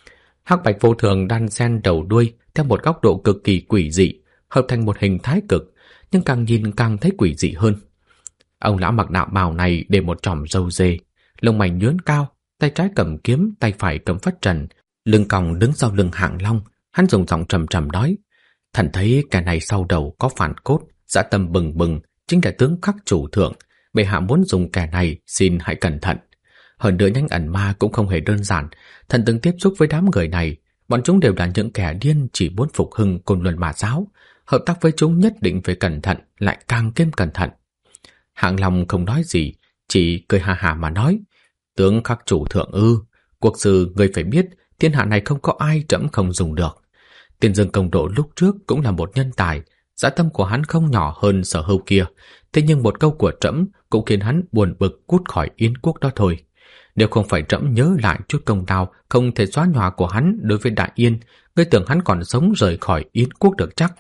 A: Hắc bạch vô thường đan xen đầu đuôi theo một góc độ cực kỳ quỷ dị, hợp thành một hình thái cực, nhưng càng nhìn càng thấy quỷ dị hơn. Ông lão mặc đạo bào này để một chòm râu dê, lông mày nhướn cao, tay trái cầm kiếm, tay phải cầm phất trần, lưng còng đứng sau lưng Hạng Long. Hắn dùng giọng trầm trầm nói: thần thấy kẻ này sau đầu có phản cốt, dã tâm bừng bừng, chính là tướng Khắc chủ thượng. Bệ hạ muốn dùng kẻ này, xin hãy cẩn thận. Hơn nữa nhánh ẩn ma cũng không hề đơn giản. Thần từng tiếp xúc với đám người này, bọn chúng đều là những kẻ điên chỉ muốn phục hưng Côn Luân Ma giáo. Hợp tác với chúng nhất định phải cẩn thận, lại càng thêm cẩn thận. Hạng Long không nói gì, chỉ cười hà hà mà nói: tướng Khắc chủ thượng ư? Quốc sư, người phải biết, thiên hạ này không có ai trẫm không dùng được. Tiên Dương Công Độ lúc trước cũng là một nhân tài, dã tâm của hắn không nhỏ hơn Sở Hưu kia, thế nhưng một câu của trẫm cũng khiến hắn buồn bực cút khỏi Yến quốc đó thôi. Nếu không phải trẫm nhớ lại chút công lao không thể xóa nhòa của hắn đối với Đại Yên, ngươi tưởng hắn còn sống rời khỏi Yến quốc được chắc?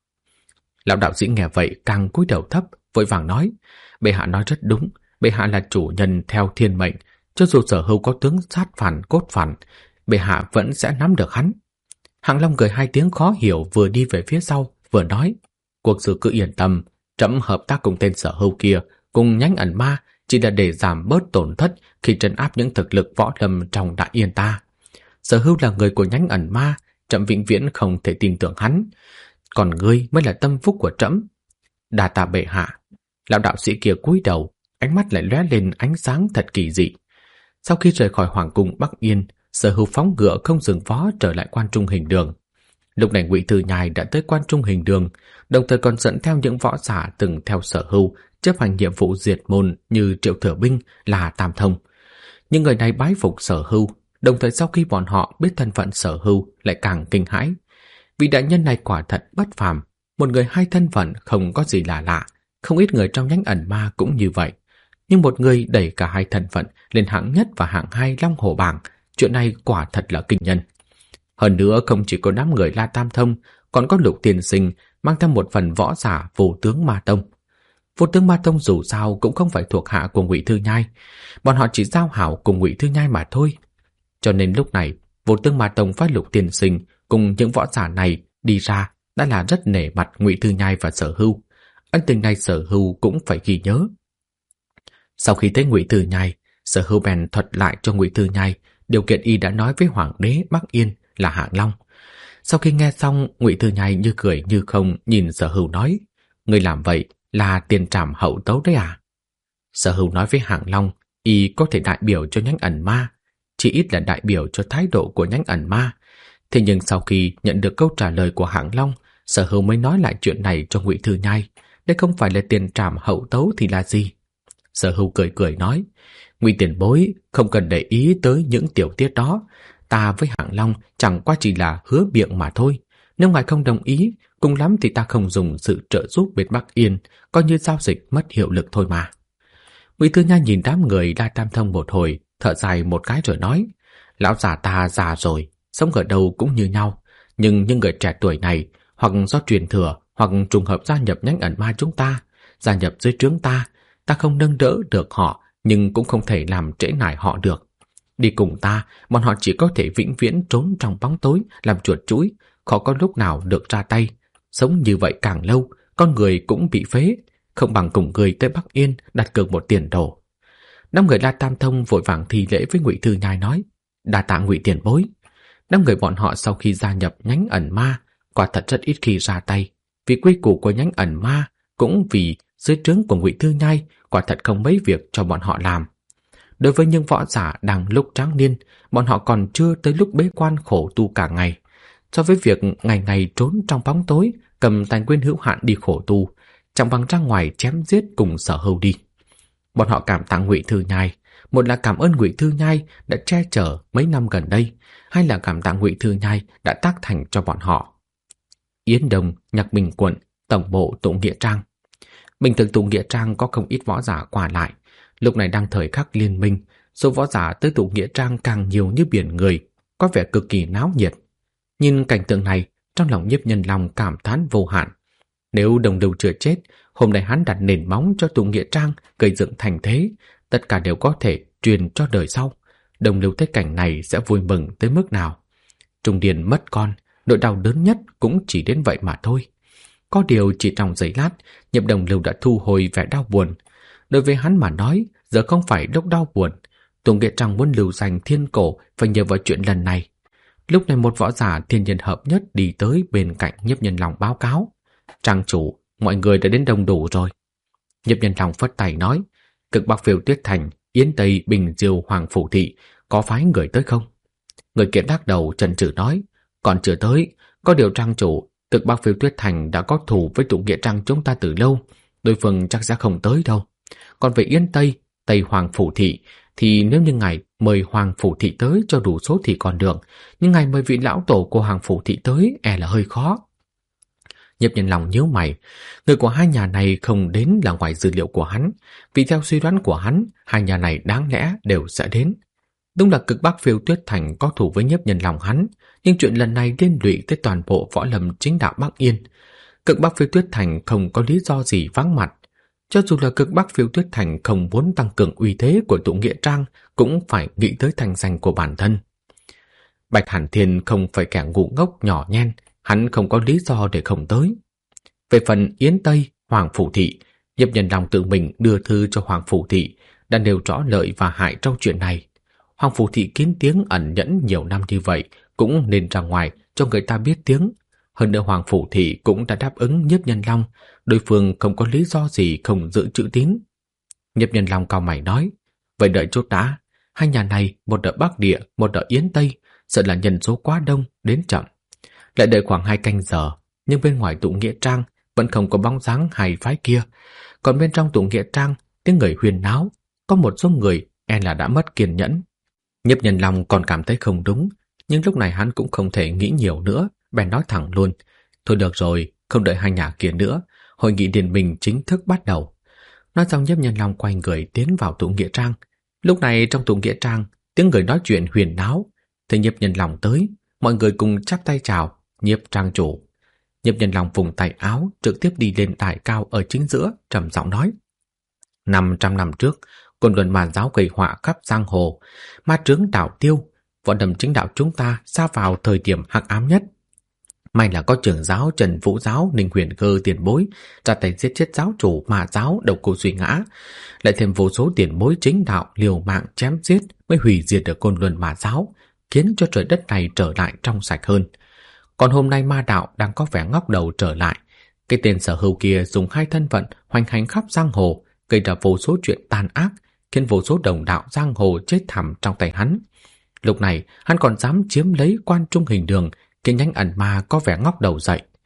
A: Lão đạo sĩ nghe vậy càng cúi đầu thấp, vội vàng nói: bệ hạ nói rất đúng, bệ hạ là chủ nhân theo thiên mệnh, cho dù Sở Hưu có tướng sát phản cốt phản, bệ hạ vẫn sẽ nắm được hắn. Hạng Long cười hai tiếng khó hiểu, vừa đi về phía sau vừa nói: quốc sư cứ yên tâm, trẫm hợp tác cùng tên Sở Hưu kia, cùng nhánh ẩn ma chỉ là để giảm bớt tổn thất khi trấn áp những thực lực võ lâm trong Đại Yên ta. Sở Hưu là người của nhánh ẩn ma, trẫm vĩnh viễn không thể tin tưởng hắn, còn ngươi mới là tâm phúc của trẫm. Đa tạ bệ hạ. Lão đạo sĩ kia cúi đầu, ánh mắt lại lóe lên ánh sáng thật kỳ dị. Sau khi rời khỏi hoàng cung Bắc Yên, Sở Hưu phóng ngựa không dừng vó trở lại Quan Trung Hình Đường. Lúc này Ngụy Thư Nhai đã tới Quan Trung Hình Đường, đồng thời còn dẫn theo những võ giả từng theo Sở Hưu chấp hành nhiệm vụ diệt môn như Triệu Thừa Binh, là Tam Thông. Nhưng người này bái phục Sở Hưu, đồng thời sau khi bọn họ biết thân phận Sở Hưu lại càng kinh hãi. Vị đại nhân này quả thật bất phàm, một người hai thân phận không có gì lạ lạ, không ít người trong nhánh ẩn ma cũng như vậy. Nhưng một người đẩy cả hai thân phận lên hạng nhất và hạng hai Long Hổ bảng, chuyện này quả thật là kinh nhân. Hơn nữa không chỉ có đám người La Tam Thông, còn có Lục Tiên Sinh mang theo một phần võ giả Vô Tướng Ma Tông. Vô Tướng Ma Tông dù sao cũng không phải thuộc hạ của Ngụy Thư Nhai, bọn họ chỉ giao hảo cùng Ngụy Thư Nhai mà thôi. Cho nên lúc này Vô Tướng Ma Tông phái Lục Tiên Sinh cùng những võ giả này đi ra đã là rất nể mặt Ngụy Thư Nhai và Sở Hưu. Ân tình này Sở Hưu cũng phải ghi nhớ. Sau khi thấy Ngụy Thư Nhai, Sở Hưu bèn thuật lại cho Ngụy Thư Nhai điều kiện y đã nói với Hoàng đế Bắc Yên là Hạng Long. Sau khi nghe xong, Ngụy Thư Nhai như cười như không nhìn Sở Hưu nói: người làm vậy là tiền trảm hậu tấu đấy à? Sở Hưu nói với Hạng Long, y có thể đại biểu cho nhánh ẩn ma, chỉ ít là đại biểu cho thái độ của nhánh ẩn ma. Thế nhưng sau khi nhận được câu trả lời của Hạng Long, Sở Hưu mới nói lại chuyện này cho Ngụy Thư Nhai. Đây không phải là tiền trảm hậu tấu thì là gì? Sở Hưu cười cười nói: Ngụy tiền bối không cần để ý tới những tiểu tiết đó. Ta với Hạng Long chẳng qua chỉ là hứa miệng mà thôi. Nếu ngài không đồng ý, cùng lắm thì ta không dùng sự trợ giúp bên Bắc Yên, coi như giao dịch mất hiệu lực thôi mà. Ngụy Thư Nhai nhìn đám người La Tam Thông một hồi, thở dài một cái rồi nói: lão già ta già rồi, sống ở đâu cũng như nhau, nhưng những người trẻ tuổi này hoặc do truyền thừa hoặc trùng hợp gia nhập nhánh ẩn ma chúng ta, gia nhập dưới trướng ta không nâng đỡ được họ, nhưng cũng không thể làm trễ nải họ được. Đi cùng ta, bọn họ chỉ có thể vĩnh viễn trốn trong bóng tối, làm chuột chuỗi, khó có lúc nào được ra tay. Sống như vậy càng lâu, con người cũng bị phế, không bằng cùng người tới Bắc Yên đặt cược một tiền đồ. Năm người La Tam Thông vội vàng thi lễ với Ngụy Thư Nhai nói: đa tạ Ngụy tiền bối. Năm người bọn họ sau khi gia nhập nhánh ẩn ma, quả thật rất ít khi ra tay, vì quy củ của nhánh ẩn ma, cũng vì dưới trướng của Ngụy Thư Nhai, quả thật không mấy việc cho bọn họ làm. Đối với những võ giả đang lúc tráng niên, bọn họ còn chưa tới lúc bế quan khổ tu cả ngày. So với việc ngày ngày trốn trong bóng tối, cầm tài nguyên hữu hạn đi khổ tu, chẳng bằng ra ngoài chém giết cùng Sở Hưu đi. Bọn họ cảm tạ Ngụy Thư Nhai, một là cảm ơn Ngụy Thư Nhai đã che chở mấy năm gần đây, hai là cảm tạ Ngụy Thư Nhai đã tác thành cho bọn họ. Yến Đông, Nhạc Bình quận, tổng bộ Tụ Nghĩa Trang. Bình thường Tụ Nghĩa Trang có không ít võ giả qua lại, lúc này đang thời khắc liên minh, số võ giả tới Tụ Nghĩa Trang càng nhiều như biển người, có vẻ cực kỳ náo nhiệt. Nhìn cảnh tượng này, trong lòng Nhiếp Nhân Long cảm thán vô hạn. Nếu Đồng Lưu chưa chết, hôm nay hắn đặt nền móng cho Tụ Nghĩa Trang gây dựng thành thế, tất cả đều có thể truyền cho đời sau. Đồng Lưu thấy cảnh này sẽ vui mừng tới mức nào. Trung Điền mất con, nỗi đau đớn nhất cũng chỉ đến vậy mà thôi. Có điều chỉ trong giây lát, Nhiếp Đồng Lưu đã thu hồi vẻ đau buồn. Đối với hắn mà nói, giờ không phải lúc đau buồn. Tụ Nghĩa Trang muốn lưu danh thiên cổ phải nhờ vào chuyện lần này. Lúc này một võ giả thiên nhân hợp nhất đi tới bên cạnh Nhiếp Nhân Long báo cáo: trang chủ, mọi người đã đến đông đủ rồi. Nhiếp Nhân Long phất tay nói: Cực Bắc Phiêu Tuyết Thành, Yến Tây, Bình Diêu, Hoàng Phủ Thị có phái người tới không? Người kia lắc đầu chần chừ nói: còn chưa tới. Có điều trang chủ, Cực Bắc Phiêu Tuyết Thành đã có thù với Tụ Nghĩa Trang chúng ta từ lâu, đối phương chắc sẽ không tới đâu. Còn về Yến Tây, Tây Hoàng Phủ Thị thì nếu như ngài mời Hoàng Phủ Thị tới cho đủ số thì còn được, nhưng ngài mời vị lão tổ của Hoàng Phủ Thị tới e là hơi khó. Nhiếp Nhân Long nhíu mày, người của hai nhà này không đến là ngoài dữ liệu của hắn, vì theo suy đoán của hắn, hai nhà này đáng lẽ đều sẽ đến. Đúng là Cực Bắc Phiêu Tuyết Thành có thù với Nhiếp Nhân Long hắn, nhưng chuyện lần này liên lụy tới toàn bộ võ lâm chính đạo Bắc Yên. Cực Bắc Phiêu Tuyết Thành không có lý do gì vắng mặt. Cho dù là Cực Bắc Phiêu Tuyết Thành không muốn tăng cường uy thế của Tụ Nghĩa Trang, cũng phải nghĩ tới thành danh của bản thân. Bạch Hàn Thiên không phải kẻ ngu ngốc nhỏ nhen, hắn không có lý do để không tới. Về phần Yến Tây, Hoàng Phủ Thị, Nhiếp Nhân Long tự mình đưa thư cho Hoàng Phủ Thị, đã nêu rõ lợi và hại trong chuyện này. Hoàng Phủ Thị kín tiếng ẩn nhẫn nhiều năm như vậy, cũng nên ra ngoài cho người ta biết tiếng. Hơn nữa Hoàng Phủ Thị cũng đã đáp ứng Nhiếp Nhân Long, đối phương không có lý do gì không giữ chữ tín. Nhiếp Nhân Long cau mày nói: vậy đợi chút đã, hai nhà này, một đợi Bắc Địa, một đợi Yến Tây, sợ là nhân số quá đông, đến chậm. Lại đợi khoảng 2 canh giờ, nhưng bên ngoài Tụ Nghĩa Trang vẫn không có bóng dáng hai phái kia. Còn bên trong Tụ Nghĩa Trang, tiếng người huyên náo, có một số người e là đã mất kiên nhẫn. Nhiếp Nhân Long còn cảm thấy không đúng, nhưng lúc này hắn cũng không thể nghĩ nhiều nữa, bèn nói thẳng luôn: thôi được rồi, không đợi hai nhà kia nữa, hội nghị điền bình chính thức bắt đầu. Nói xong Nhiếp Nhân Long quay người tiến vào Tụ Nghĩa Trang. Lúc này trong Tụ Nghĩa Trang, tiếng người nói chuyện huyền náo. Thấy Nhiếp Nhân Long tới, mọi người cùng chắp tay chào: Nhiếp trang chủ. Nhiếp Nhân Long vùng tay áo, trực tiếp đi lên đài cao ở chính giữa, trầm giọng nói: 500 năm trước, Côn Luân Ma giáo gây họa khắp giang hồ, ma trướng đảo tiêu, võ lâm chính đạo chúng ta sa vào thời điểm hắc ám nhất. May là có trưởng giáo Trần Vũ giáo Ninh Huyền Cơ tiền bối ra tay giết chết giáo chủ Ma giáo Độc Cô Duy Ngã, lại thêm vô số tiền bối chính đạo liều mạng chém giết mới hủy diệt được Côn Luân Ma giáo, khiến cho trời đất này trở lại trong sạch hơn. Còn hôm nay ma đạo đang có vẻ ngóc đầu trở lại. Cái tên Sở Hưu kia dùng 2 thân phận hoành hành khắp giang hồ, gây ra vô số chuyện tàn ác, khiến vô số đồng đạo giang hồ chết thảm trong tay hắn. Lúc này hắn còn dám chiếm lấy Quan Trung Hình Đường, khiến nhánh ẩn ma có vẻ ngóc đầu dậy.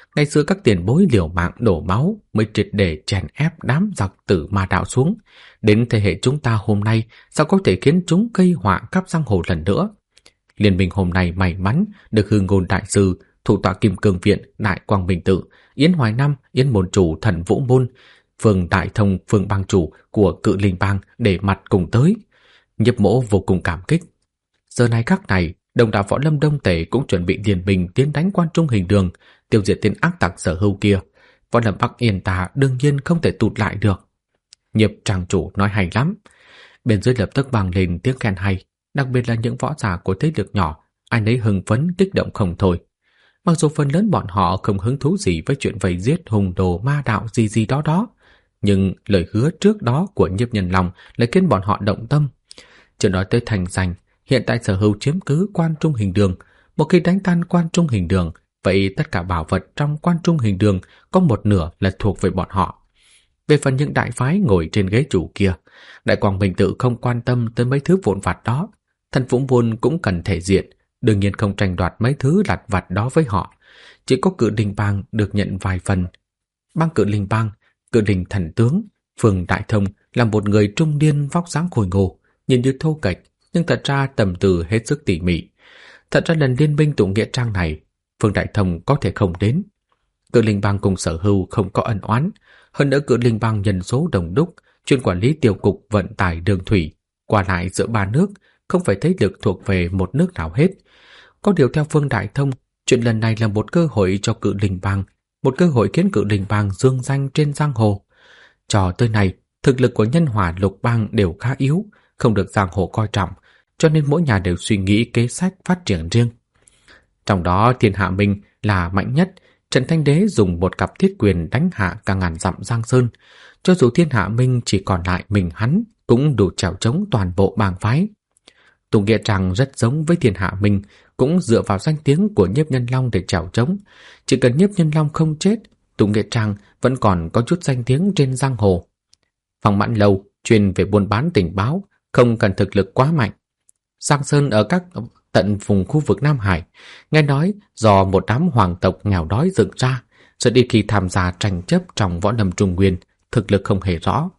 A: Ngày xưa các tiền bối liều mạng đổ máu mới triệt để chèn ép đám giặc tử ma đạo xuống. Đến thế hệ chúng ta hôm nay sao có thể khiến chúng gây họa khắp giang hồ lần nữa? Liên minh hôm nay may mắn được Hư Ngôn đại sư, thủ tọa Kim Cương viện, Đại Quang Minh tự, Yến Hoài Nam, Yến môn chủ Thần Vũ môn, Phương Đại Thông, Phương bang chủ của Cự Linh bang để mặt cùng tới. Nhiếp Mỗ vô cùng cảm kích. Giờ này khắc này, đồng đạo võ lâm Đông Tề cũng chuẩn bị liên minh tiến đánh Quan Trung Hình Đường, tiêu diệt tên ác tặc Sở Hưu kia. Võ lâm Bắc Yên ta đương nhiên không thể tụt lại được. Nhiếp tràng chủ nói hay lắm. Bên dưới lập tức vang lên tiếng khen hay, đặc biệt là những võ giả của thế lực nhỏ, ai nấy hưng phấn kích động không thôi. Mặc dù phần lớn bọn họ không hứng thú gì với chuyện vây giết hùng đồ ma đạo gì đó, nhưng lời hứa trước đó của Nhiếp Nhân Long lại khiến bọn họ động tâm. Chưa nói tới thành danh, hiện tại Sở Hưu chiếm cứ Quan Trung Hình Đường. Một khi đánh tan Quan Trung Hình Đường, vậy tất cả bảo vật trong Quan Trung Hình Đường có một nửa là thuộc về bọn họ. Về phần những đại phái ngồi trên ghế chủ kia, Đại Quang Minh tự không quan tâm tới mấy thứ vụn vặt đó. Thần Vũ môn cũng cần thể diện, đương nhiên không tranh đoạt mấy thứ lặt vặt đó với họ. Chỉ có Cự Linh bang được nhận vài phần. Bang Cự Linh bang, Cự Linh thần tướng, Phương Đại Thông là một người trung niên vóc dáng khôi ngô, nhìn như thô kệch, nhưng thật ra tầm từ hết sức tỉ mỉ. Thật ra lần liên minh tụ nghĩa trang này, Phương Đại Thông có thể không đến. Cự Linh bang cùng Sở Hưu không có ân oán, hơn nữa Cự Linh bang nhân số đồng đúc, chuyên quản lý tiêu cục vận tải đường thủy, qua lại giữa ba nước, không phải thế lực thuộc về một nước nào hết. Có điều theo Phương Đại Thông, chuyện lần này là một cơ hội cho Cự Linh bang, một cơ hội khiến Cự Linh bang dương danh trên giang hồ. Cho tới nay, thực lực của Nhân Hỏa Lục bang đều khá yếu, không được giang hồ coi trọng, cho nên mỗi nhà đều suy nghĩ kế sách phát triển riêng. Trong đó Thiên Hạ Minh là mạnh nhất. Trần Thanh Đế dùng một cặp thiết quyền đánh hạ cả ngàn dặm Giang Sơn. Cho dù Thiên Hạ Minh chỉ còn lại mình hắn, cũng đủ chèo chống toàn bộ bang phái. Tùng Nghĩa Trang rất giống với Thiên Hạ Minh, cũng dựa vào danh tiếng của Nhiếp Nhân Long để chèo chống. Chỉ cần Nhiếp Nhân Long không chết, Tùng Nghĩa Trang vẫn còn có chút danh tiếng trên giang hồ. Phòng Mãn Lâu chuyên về buôn bán tình báo, không cần thực lực quá mạnh. Giang Sơn ở các tận vùng khu vực Nam Hải, nghe nói do một đám hoàng tộc nghèo đói dựng ra, rồi đi khi tham gia tranh chấp trong võ lâm Trung Nguyên, thực lực không hề rõ.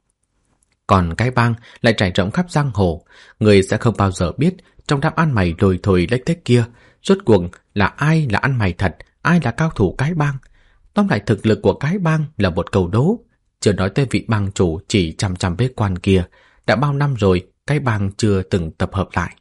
A: Còn cái bang lại trải rộng khắp giang hồ, người sẽ không bao giờ biết trong đám ăn mày lồi thồi lếch thếch kia, rốt cuộc là ai là ăn mày thật, ai là cao thủ cái bang. Tóm lại thực lực của cái bang là một câu đố, chưa nói tới vị bang chủ chỉ chằm bế quan kia, đã bao năm rồi cái bang chưa từng tập hợp lại.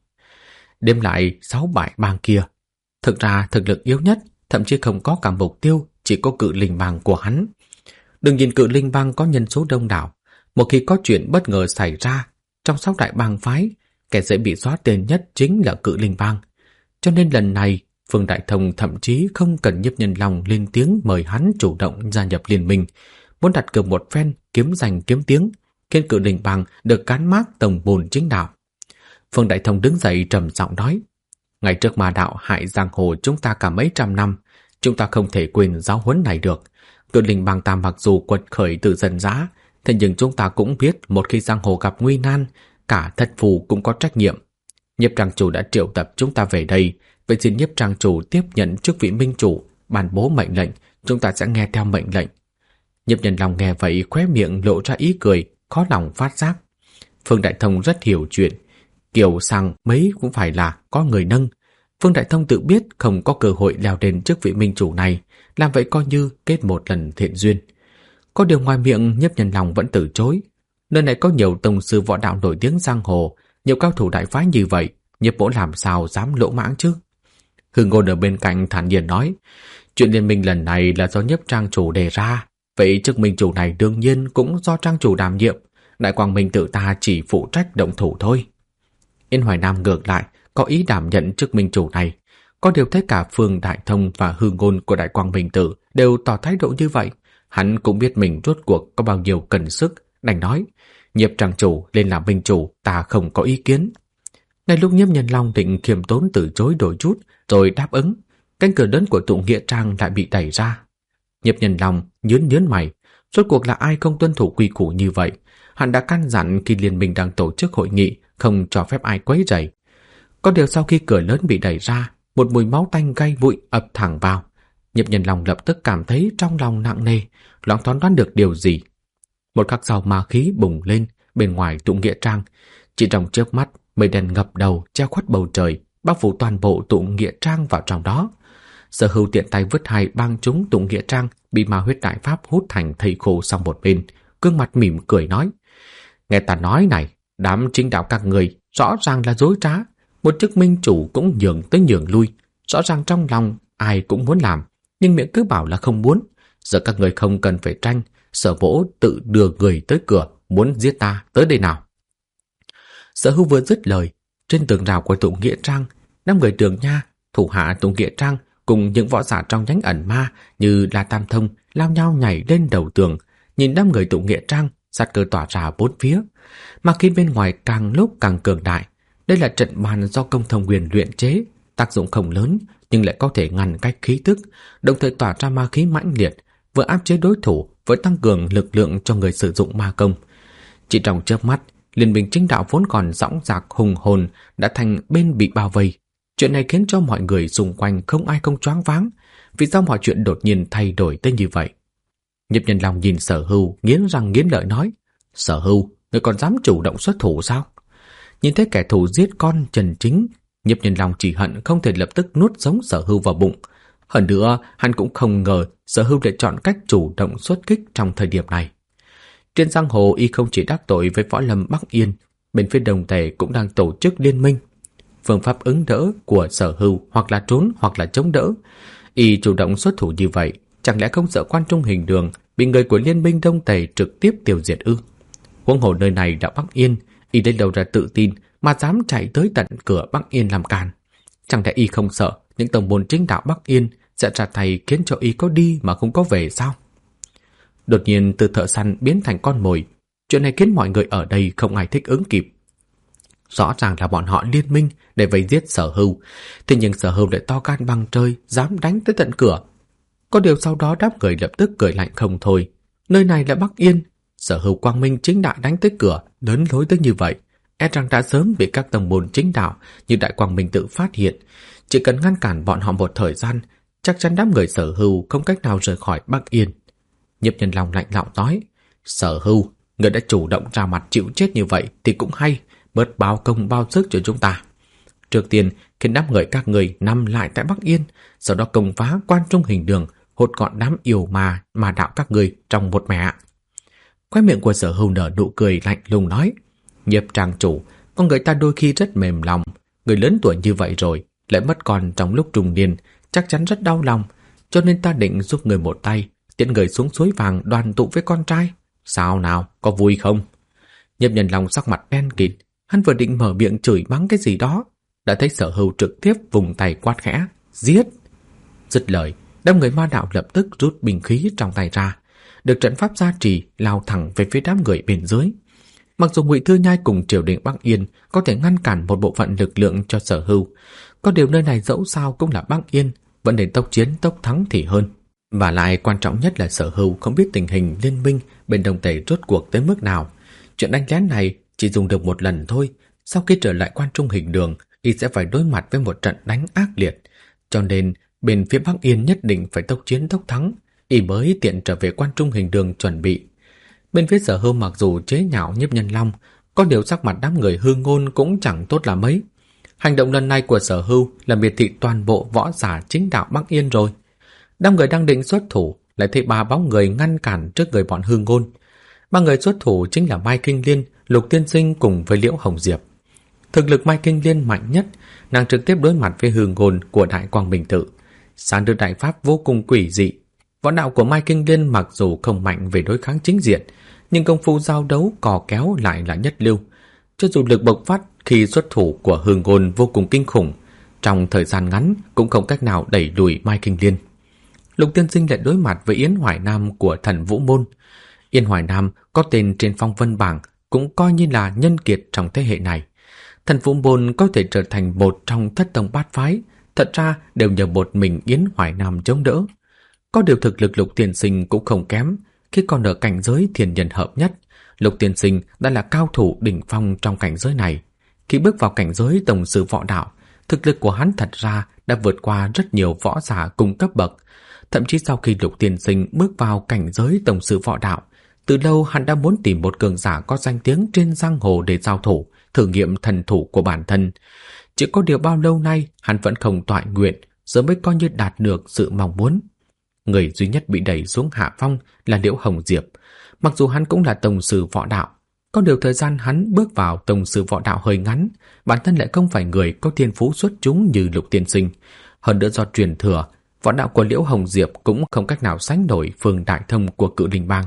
A: Đếm lại 6-7 bang kia, thực ra thực lực yếu nhất, thậm chí không có cả mục tiêu, chỉ có Cự Linh bang của hắn. Đừng nhìn Cự Linh bang có nhân số đông đảo, một khi có chuyện bất ngờ xảy ra, trong 6 đại bang phái, kẻ dễ bị xóa tên nhất chính là Cự Linh bang. Cho nên lần này, Phương Đại Thông thậm chí không cần Nhiếp Nhân Long lên tiếng mời hắn chủ động gia nhập liên minh, muốn đặt cược một phen kiếm danh kiếm tiếng, khiến Cự Linh bang được cán mác tổng bồn chính đạo. Phương Đại Thông đứng dậy trầm giọng nói: ngày trước ma đạo hại giang hồ chúng ta cả mấy trăm năm, chúng ta không thể quên giáo huấn này được. Cự Linh bang ta mặc dù quật khởi từ dân dã, thế nhưng chúng ta cũng biết một khi giang hồ gặp nguy nan, cả thất phù cũng có trách nhiệm. Nhiếp trang chủ đã triệu tập chúng ta về đây, vậy xin Nhiếp trang chủ tiếp nhận chức vị minh chủ, ban bố mệnh lệnh, chúng ta sẽ nghe theo mệnh lệnh. Nhiếp Nhân Long nghe vậy khóe miệng lộ ra ý cười, khó lòng phát giác. Phương Đại Thông rất hiểu chuyện, kiểu sang mấy cũng phải là có người nâng. Phương Đại Thông tự biết không có cơ hội leo lên chức vị minh chủ này, làm vậy coi như kết một lần thiện duyên. Có điều ngoài miệng Nhiếp Nhân Long vẫn từ chối. Nơi này có nhiều tông sư võ đạo nổi tiếng giang hồ, nhiều cao thủ đại phái như vậy, Nhiếp Mỗ làm sao dám lỗ mãng chứ? Hư Ngôn ở bên cạnh thản nhiên nói: chuyện liên minh lần này là do Nhiếp trang chủ đề ra, vậy chức minh chủ này đương nhiên cũng do trang chủ đảm nhiệm. Đại Quang Minh tự ta chỉ phụ trách động thủ thôi. Yên Hoài Nam ngược lại có ý đảm nhận chức minh chủ này. Có điều thấy cả Phương Đại Thông và Hư Ngôn của Đại Quang Minh tự đều tỏ thái độ như vậy, hắn cũng biết mình rốt cuộc có bao nhiêu cần sức, đành nói: Nhiếp trang chủ lên làm minh chủ, ta không có ý kiến. Ngay lúc Nhiếp Nhân Long định khiêm tốn từ chối đổi chút, rồi đáp ứng, cánh cửa lớn của tụ nghĩa trang lại bị đẩy ra. Nhiếp Nhân Long nhướng mày, rốt cuộc là ai không tuân thủ quy củ như vậy? Hắn đã căn dặn khi liên minh đang tổ chức hội nghị không cho phép ai quấy rầy. Có điều sau khi cửa lớn bị đẩy ra, một mùi máu tanh gây bụi ập thẳng vào. Nhiếp Nhân Long lập tức cảm thấy trong lòng nặng nề, loáng thoáng đoán được điều gì. Một khắc sau ma khí bùng lên bên ngoài tụ nghĩa trang, chỉ trong chớp mắt mây đen ngập đầu che khuất bầu trời, bao phủ toàn bộ tụ nghĩa trang vào trong đó. Sở Hưu tiện tay vứt hai bang chúng tụ nghĩa trang bị ma huyết đại pháp hút thành thây khô sang một bên, gương mặt mỉm cười nói: "Nghe ta nói này, đám chính đạo các người rõ ràng là dối trá, một chức minh chủ cũng nhường tới nhường lui, rõ ràng trong lòng ai cũng muốn làm, nhưng miệng cứ bảo là không muốn. Giờ các người không cần phải tranh, Sở Vỗ tự đưa người tới cửa, muốn giết ta tới đây nào." Sở Hưu vừa dứt lời, trên tường rào của tụ nghĩa trang, 5 người Đường Nha, thủ hạ tụ nghĩa trang cùng những võ giả trong nhánh ẩn ma như La Tam Thông lao nhau nhảy lên đầu tường, nhìn 5 người tụ nghĩa trang, sát cơ tỏa ra bốn phía. Mà khí bên ngoài càng lúc càng cường đại. Đây là trận bàn do công thông huyền luyện chế, tác dụng không lớn nhưng lại có thể ngăn cách khí tức, đồng thời tỏa ra ma khí mãnh liệt, vừa áp chế đối thủ, vừa tăng cường lực lượng cho người sử dụng ma công. Chỉ trong chớp mắt, liên minh chính đạo vốn còn dõng dạc hùng hồn đã thành bên bị bao vây. Chuyện này khiến cho mọi người xung quanh không ai không choáng váng, vì sao mọi chuyện đột nhiên thay đổi tới như vậy. Nhiếp Nhân Long nhìn Sở Hưu nghiến răng nghiến lợi nói: "Sở Hưu, ngươi còn dám chủ động xuất thủ sao?" Nhìn thấy kẻ thù giết con Trần Chính, Nhiếp Nhân Long chỉ hận không thể lập tức nuốt sống Sở Hưu vào bụng. Hơn nữa, hắn cũng không ngờ Sở Hưu lại chọn cách chủ động xuất kích trong thời điểm này. Trên giang hồ y không chỉ đắc tội với võ lâm Bắc Yên, bên phía Đồng Tề cũng đang tổ chức liên minh. Phương pháp ứng đỡ của Sở Hưu hoặc là trốn hoặc là chống đỡ. Y chủ động xuất thủ như vậy, chẳng lẽ không sợ Quan Trung Hình Đường bị người của liên minh Đông Tề trực tiếp tiêu diệt ư? Huống hồ nơi này đã Bắc Yên, y đến đâu ra tự tin mà dám chạy tới tận cửa Bắc Yên làm càn? Chẳng lẽ y không sợ những tông môn chính đạo Bắc Yên sẽ ra tay khiến cho y có đi mà không có về sao? Đột nhiên từ thợ săn biến thành con mồi, chuyện này khiến mọi người ở đây không ai thích ứng kịp. Rõ ràng là bọn họ liên minh để vây giết Sở Hưu, thế nhưng Sở Hưu lại to gan bằng trời, dám đánh tới tận cửa. Có điều sau đó đám người lập tức cười lạnh không thôi. Nơi này là Bắc Yên, Sở Hưu quang minh chính đại đánh tới cửa, lớn lối tới như vậy, e rằng đã sớm bị các tông môn chính đạo như Đại Quang Minh tự phát hiện. Chỉ cần ngăn cản bọn họ một thời gian, chắc chắn đám người Sở Hưu không cách nào rời khỏi Bắc Yên. Nhiếp Nhân Long lạnh lẽo nói: "Sở Hưu, người đã chủ động ra mặt chịu chết như vậy thì cũng hay, bớt bao công bao sức cho chúng ta. Trước tiên khiến đám người các người nằm lại tại Bắc Yên, sau đó công phá Quan Trung Hình Đường, hốt gọn đám yêu mà đạo các người trong một mẻ." Khóe miệng của Sở Hưu nở nụ cười lạnh lùng nói: "Nhiếp trang chủ, con người ta đôi khi rất mềm lòng, người lớn tuổi như vậy rồi lại mất con trong lúc trung niên, chắc chắn rất đau lòng, cho nên ta định giúp người một tay, tiễn người xuống suối vàng đoàn tụ với con trai. Sao nào, có vui không?" Nhiếp Nhân Long sắc mặt đen kịt, hắn vừa định mở miệng chửi mắng cái gì đó, đã thấy Sở Hưu trực tiếp vùng tay quát khẽ: "Giết!" Dứt lời, đám người ma đạo lập tức rút binh khí trong tay ra, được trận pháp gia trì lao thẳng về phía đám người bên dưới. Mặc dù Ngụy Thư Nhai cùng triều đình Bắc Yên có thể ngăn cản một bộ phận lực lượng cho Sở Hưu, có điều nơi này dẫu sao cũng là Bắc Yên, vẫn nên tốc chiến tốc thắng thì hơn. Và lại quan trọng nhất là Sở Hưu không biết tình hình liên minh bên Đông Tề rốt cuộc tới mức nào. Chuyện đánh lén này chỉ dùng được một lần thôi, sau khi trở lại Quan Trung Hình Đường, y sẽ phải đối mặt với một trận đánh ác liệt, cho nên bên phía Bắc Yên nhất định phải tốc chiến tốc thắng, y mới tiện trở về Quan Trung Hình Đường chuẩn bị. Bên phía Sở Hưu mặc dù chế nhạo Nhiếp Nhân Long, có điều sắc mặt đám người hư ngôn cũng chẳng tốt là mấy. Hành động lần này của Sở Hưu là miệt thị toàn bộ võ giả chính đạo Bắc Yên rồi. Đám người đang định xuất thủ, lại thấy 3 bóng người ngăn cản trước người bọn hư ngôn. 3 người xuất thủ chính là Mai Kinh Liên, Lục Tiên Sinh cùng với Liễu Hồng Diệp. Thực lực Mai Kinh Liên mạnh nhất, nàng trực tiếp đối mặt với hư ngôn của Đại Quang Minh Tự. Sáng đưa đại pháp vô cùng quỷ dị. Võ đạo của Mai Kinh Liên mặc dù không mạnh về đối kháng chính diện, nhưng công phu giao đấu cò kéo lại là nhất lưu. Cho dù lực bộc phát khi xuất thủ của hư ngôn vô cùng kinh khủng, trong thời gian ngắn cũng không cách nào đẩy lùi Mai Kinh Liên. Lục Tiên Sinh lại đối mặt với Yến Hoài Nam của Thần Vũ Môn. Yến Hoài Nam có tên trên phong vân bảng, cũng coi như là nhân kiệt trong thế hệ này. Thần Vũ Môn có thể trở thành một trong thất tông bát phái, thật ra đều nhờ một mình Yến Hoài Nam chống đỡ. Có điều thực lực Lục Tiên Sinh cũng không kém, khi còn ở cảnh giới thiên nhân hợp nhất, Lục Tiên Sinh đã là cao thủ đỉnh phong trong cảnh giới này. Khi bước vào cảnh giới tổng sư võ đạo, thực lực của hắn thật ra đã vượt qua rất nhiều võ giả cùng cấp bậc. Thậm chí sau khi Lục Tiên Sinh bước vào cảnh giới tổng sư võ đạo, từ lâu hắn đã muốn tìm một cường giả có danh tiếng trên giang hồ để giao thủ, thử nghiệm thần thủ của bản thân. Chỉ có điều bao lâu nay hắn vẫn không toại nguyện, giờ mới coi như đạt được sự mong muốn. Người duy nhất bị đẩy xuống hạ phong là Liễu Hồng Diệp. Mặc dù hắn cũng là tổng sư võ đạo, có điều thời gian hắn bước vào tổng sư võ đạo hơi ngắn, bản thân lại không phải người có thiên phú xuất chúng như Lục Tiên Sinh. Hơn nữa do truyền thừa, võ đạo của Liễu Hồng Diệp cũng không cách nào sánh nổi Phương Đại Thông của Cự Linh Bang.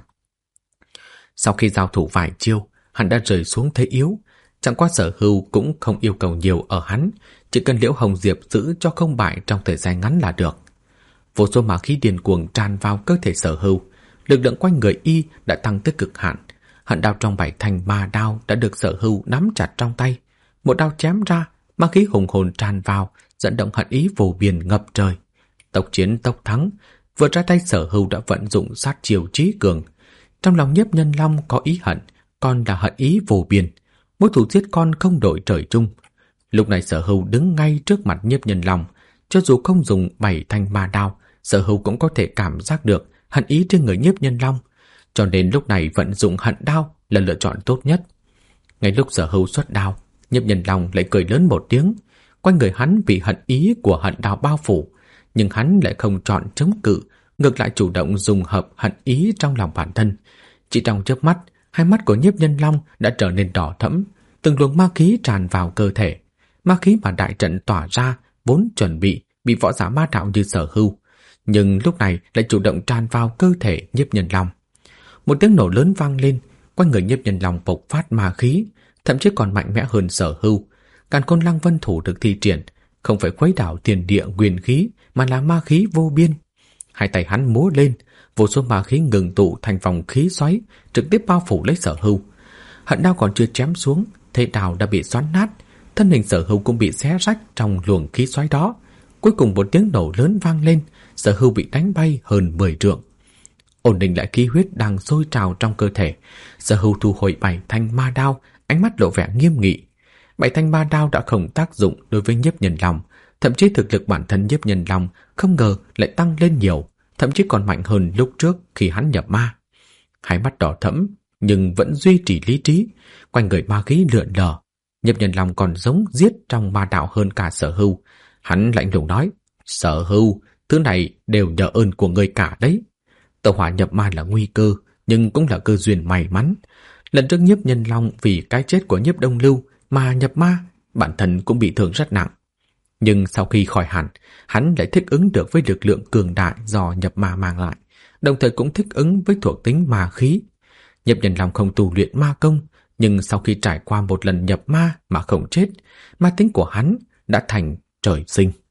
A: Sau khi giao thủ vài chiêu, hắn đã rơi xuống thế yếu. Chẳng qua Sở Hưu cũng không yêu cầu nhiều ở hắn, chỉ cần Liễu Hồng Diệp giữ cho không bại trong thời gian ngắn là được. Vô số ma khí điên cuồng tràn vào cơ thể Sở Hưu, lực lượng quanh người y đã tăng tới cực hạn. Hận đao trong 7 thanh ma đao đã được Sở Hưu nắm chặt trong tay. Một đao chém ra, ma khí hùng hồn tràn vào, dẫn động hận ý vô biên ngập trời. Tốc chiến tốc thắng, vừa ra tay Sở Hưu đã vận dụng sát chiêu trí cường. Trong lòng Nhiếp Nhân Long có ý hận, còn là hận ý vô biên. Mối thù giết con không đổi trời chung. Lúc này Sở Hưu đứng ngay trước mặt Nhiếp Nhân Long, cho dù không dùng 7 thanh ma đao, Sở Hưu cũng có thể cảm giác được hận ý trên người Nhiếp Nhân Long, cho nên lúc này vận dụng hận đao là lựa chọn tốt nhất. Ngay lúc Sở Hưu xuất đao, Nhiếp Nhân Long lại cười lớn một tiếng. Quanh người hắn bị hận ý của hận đao bao phủ, nhưng hắn lại không chọn chống cự, ngược lại chủ động dùng hợp hận ý trong lòng bản thân. Chỉ trong chớp mắt, hai mắt của Nhiếp Nhân Long đã trở nên đỏ thẫm, từng luồng ma khí tràn vào cơ thể. Ma khí mà đại trận tỏa ra vốn chuẩn bị võ giả ma đạo như Sở Hưu, nhưng lúc này lại chủ động tràn vào cơ thể Nhiếp Nhân Long. Một tiếng nổ lớn vang lên, quanh người Nhiếp Nhân Long bộc phát ma khí, thậm chí còn mạnh mẽ hơn Sở Hưu. Càn Khôn Lăng Vân Thủ được thi triển, không phải khuấy đảo thiên địa nguyên khí, mà là ma khí vô biên. Hai tay hắn múa lên, vô số ma khí ngừng tụ thành vòng khí xoáy, trực tiếp bao phủ lấy Sở Hưu. Hận đao còn chưa chém xuống, thế đao đã bị xoắn nát, thân hình Sở Hưu cũng bị xé rách trong luồng khí xoáy đó. Cuối cùng một tiếng nổ lớn vang lên, Sở Hưu bị đánh bay hơn 10 trượng. Ổn định lại khí huyết đang sôi trào trong cơ thể, Sở Hưu thu hồi 7 thanh ma đao, ánh mắt lộ vẻ nghiêm nghị. 7 thanh ma đao đã không tác dụng đối với Nhiếp Nhân Long, thậm chí thực lực bản thân Nhiếp Nhân Long không ngờ lại tăng lên nhiều, thậm chí còn mạnh hơn lúc trước khi hắn nhập ma. Hai mắt đỏ thẫm nhưng vẫn duy trì lý trí, quanh người ma khí lượn lờ. Nhiếp Nhân Long còn giống giết trong ma đạo hơn cả Sở Hưu. Hắn lạnh lùng nói: "Sở Hưu, thứ này đều nhờ ơn của người cả đấy. Tẩu hỏa nhập ma là nguy cơ, nhưng cũng là cơ duyên may mắn. Lần trước Nhiếp Nhân Long vì cái chết của Nhiếp Đông Lưu mà nhập ma, bản thân cũng bị thương rất nặng. Nhưng sau khi khỏi hẳn, hắn lại thích ứng được với lực lượng cường đại do nhập ma mang lại, đồng thời cũng thích ứng với thuộc tính ma khí. Nhiếp Nhân Long không tu luyện ma công, nhưng sau khi trải qua một lần nhập ma mà không chết, ma tính của hắn đã thành trời sinh."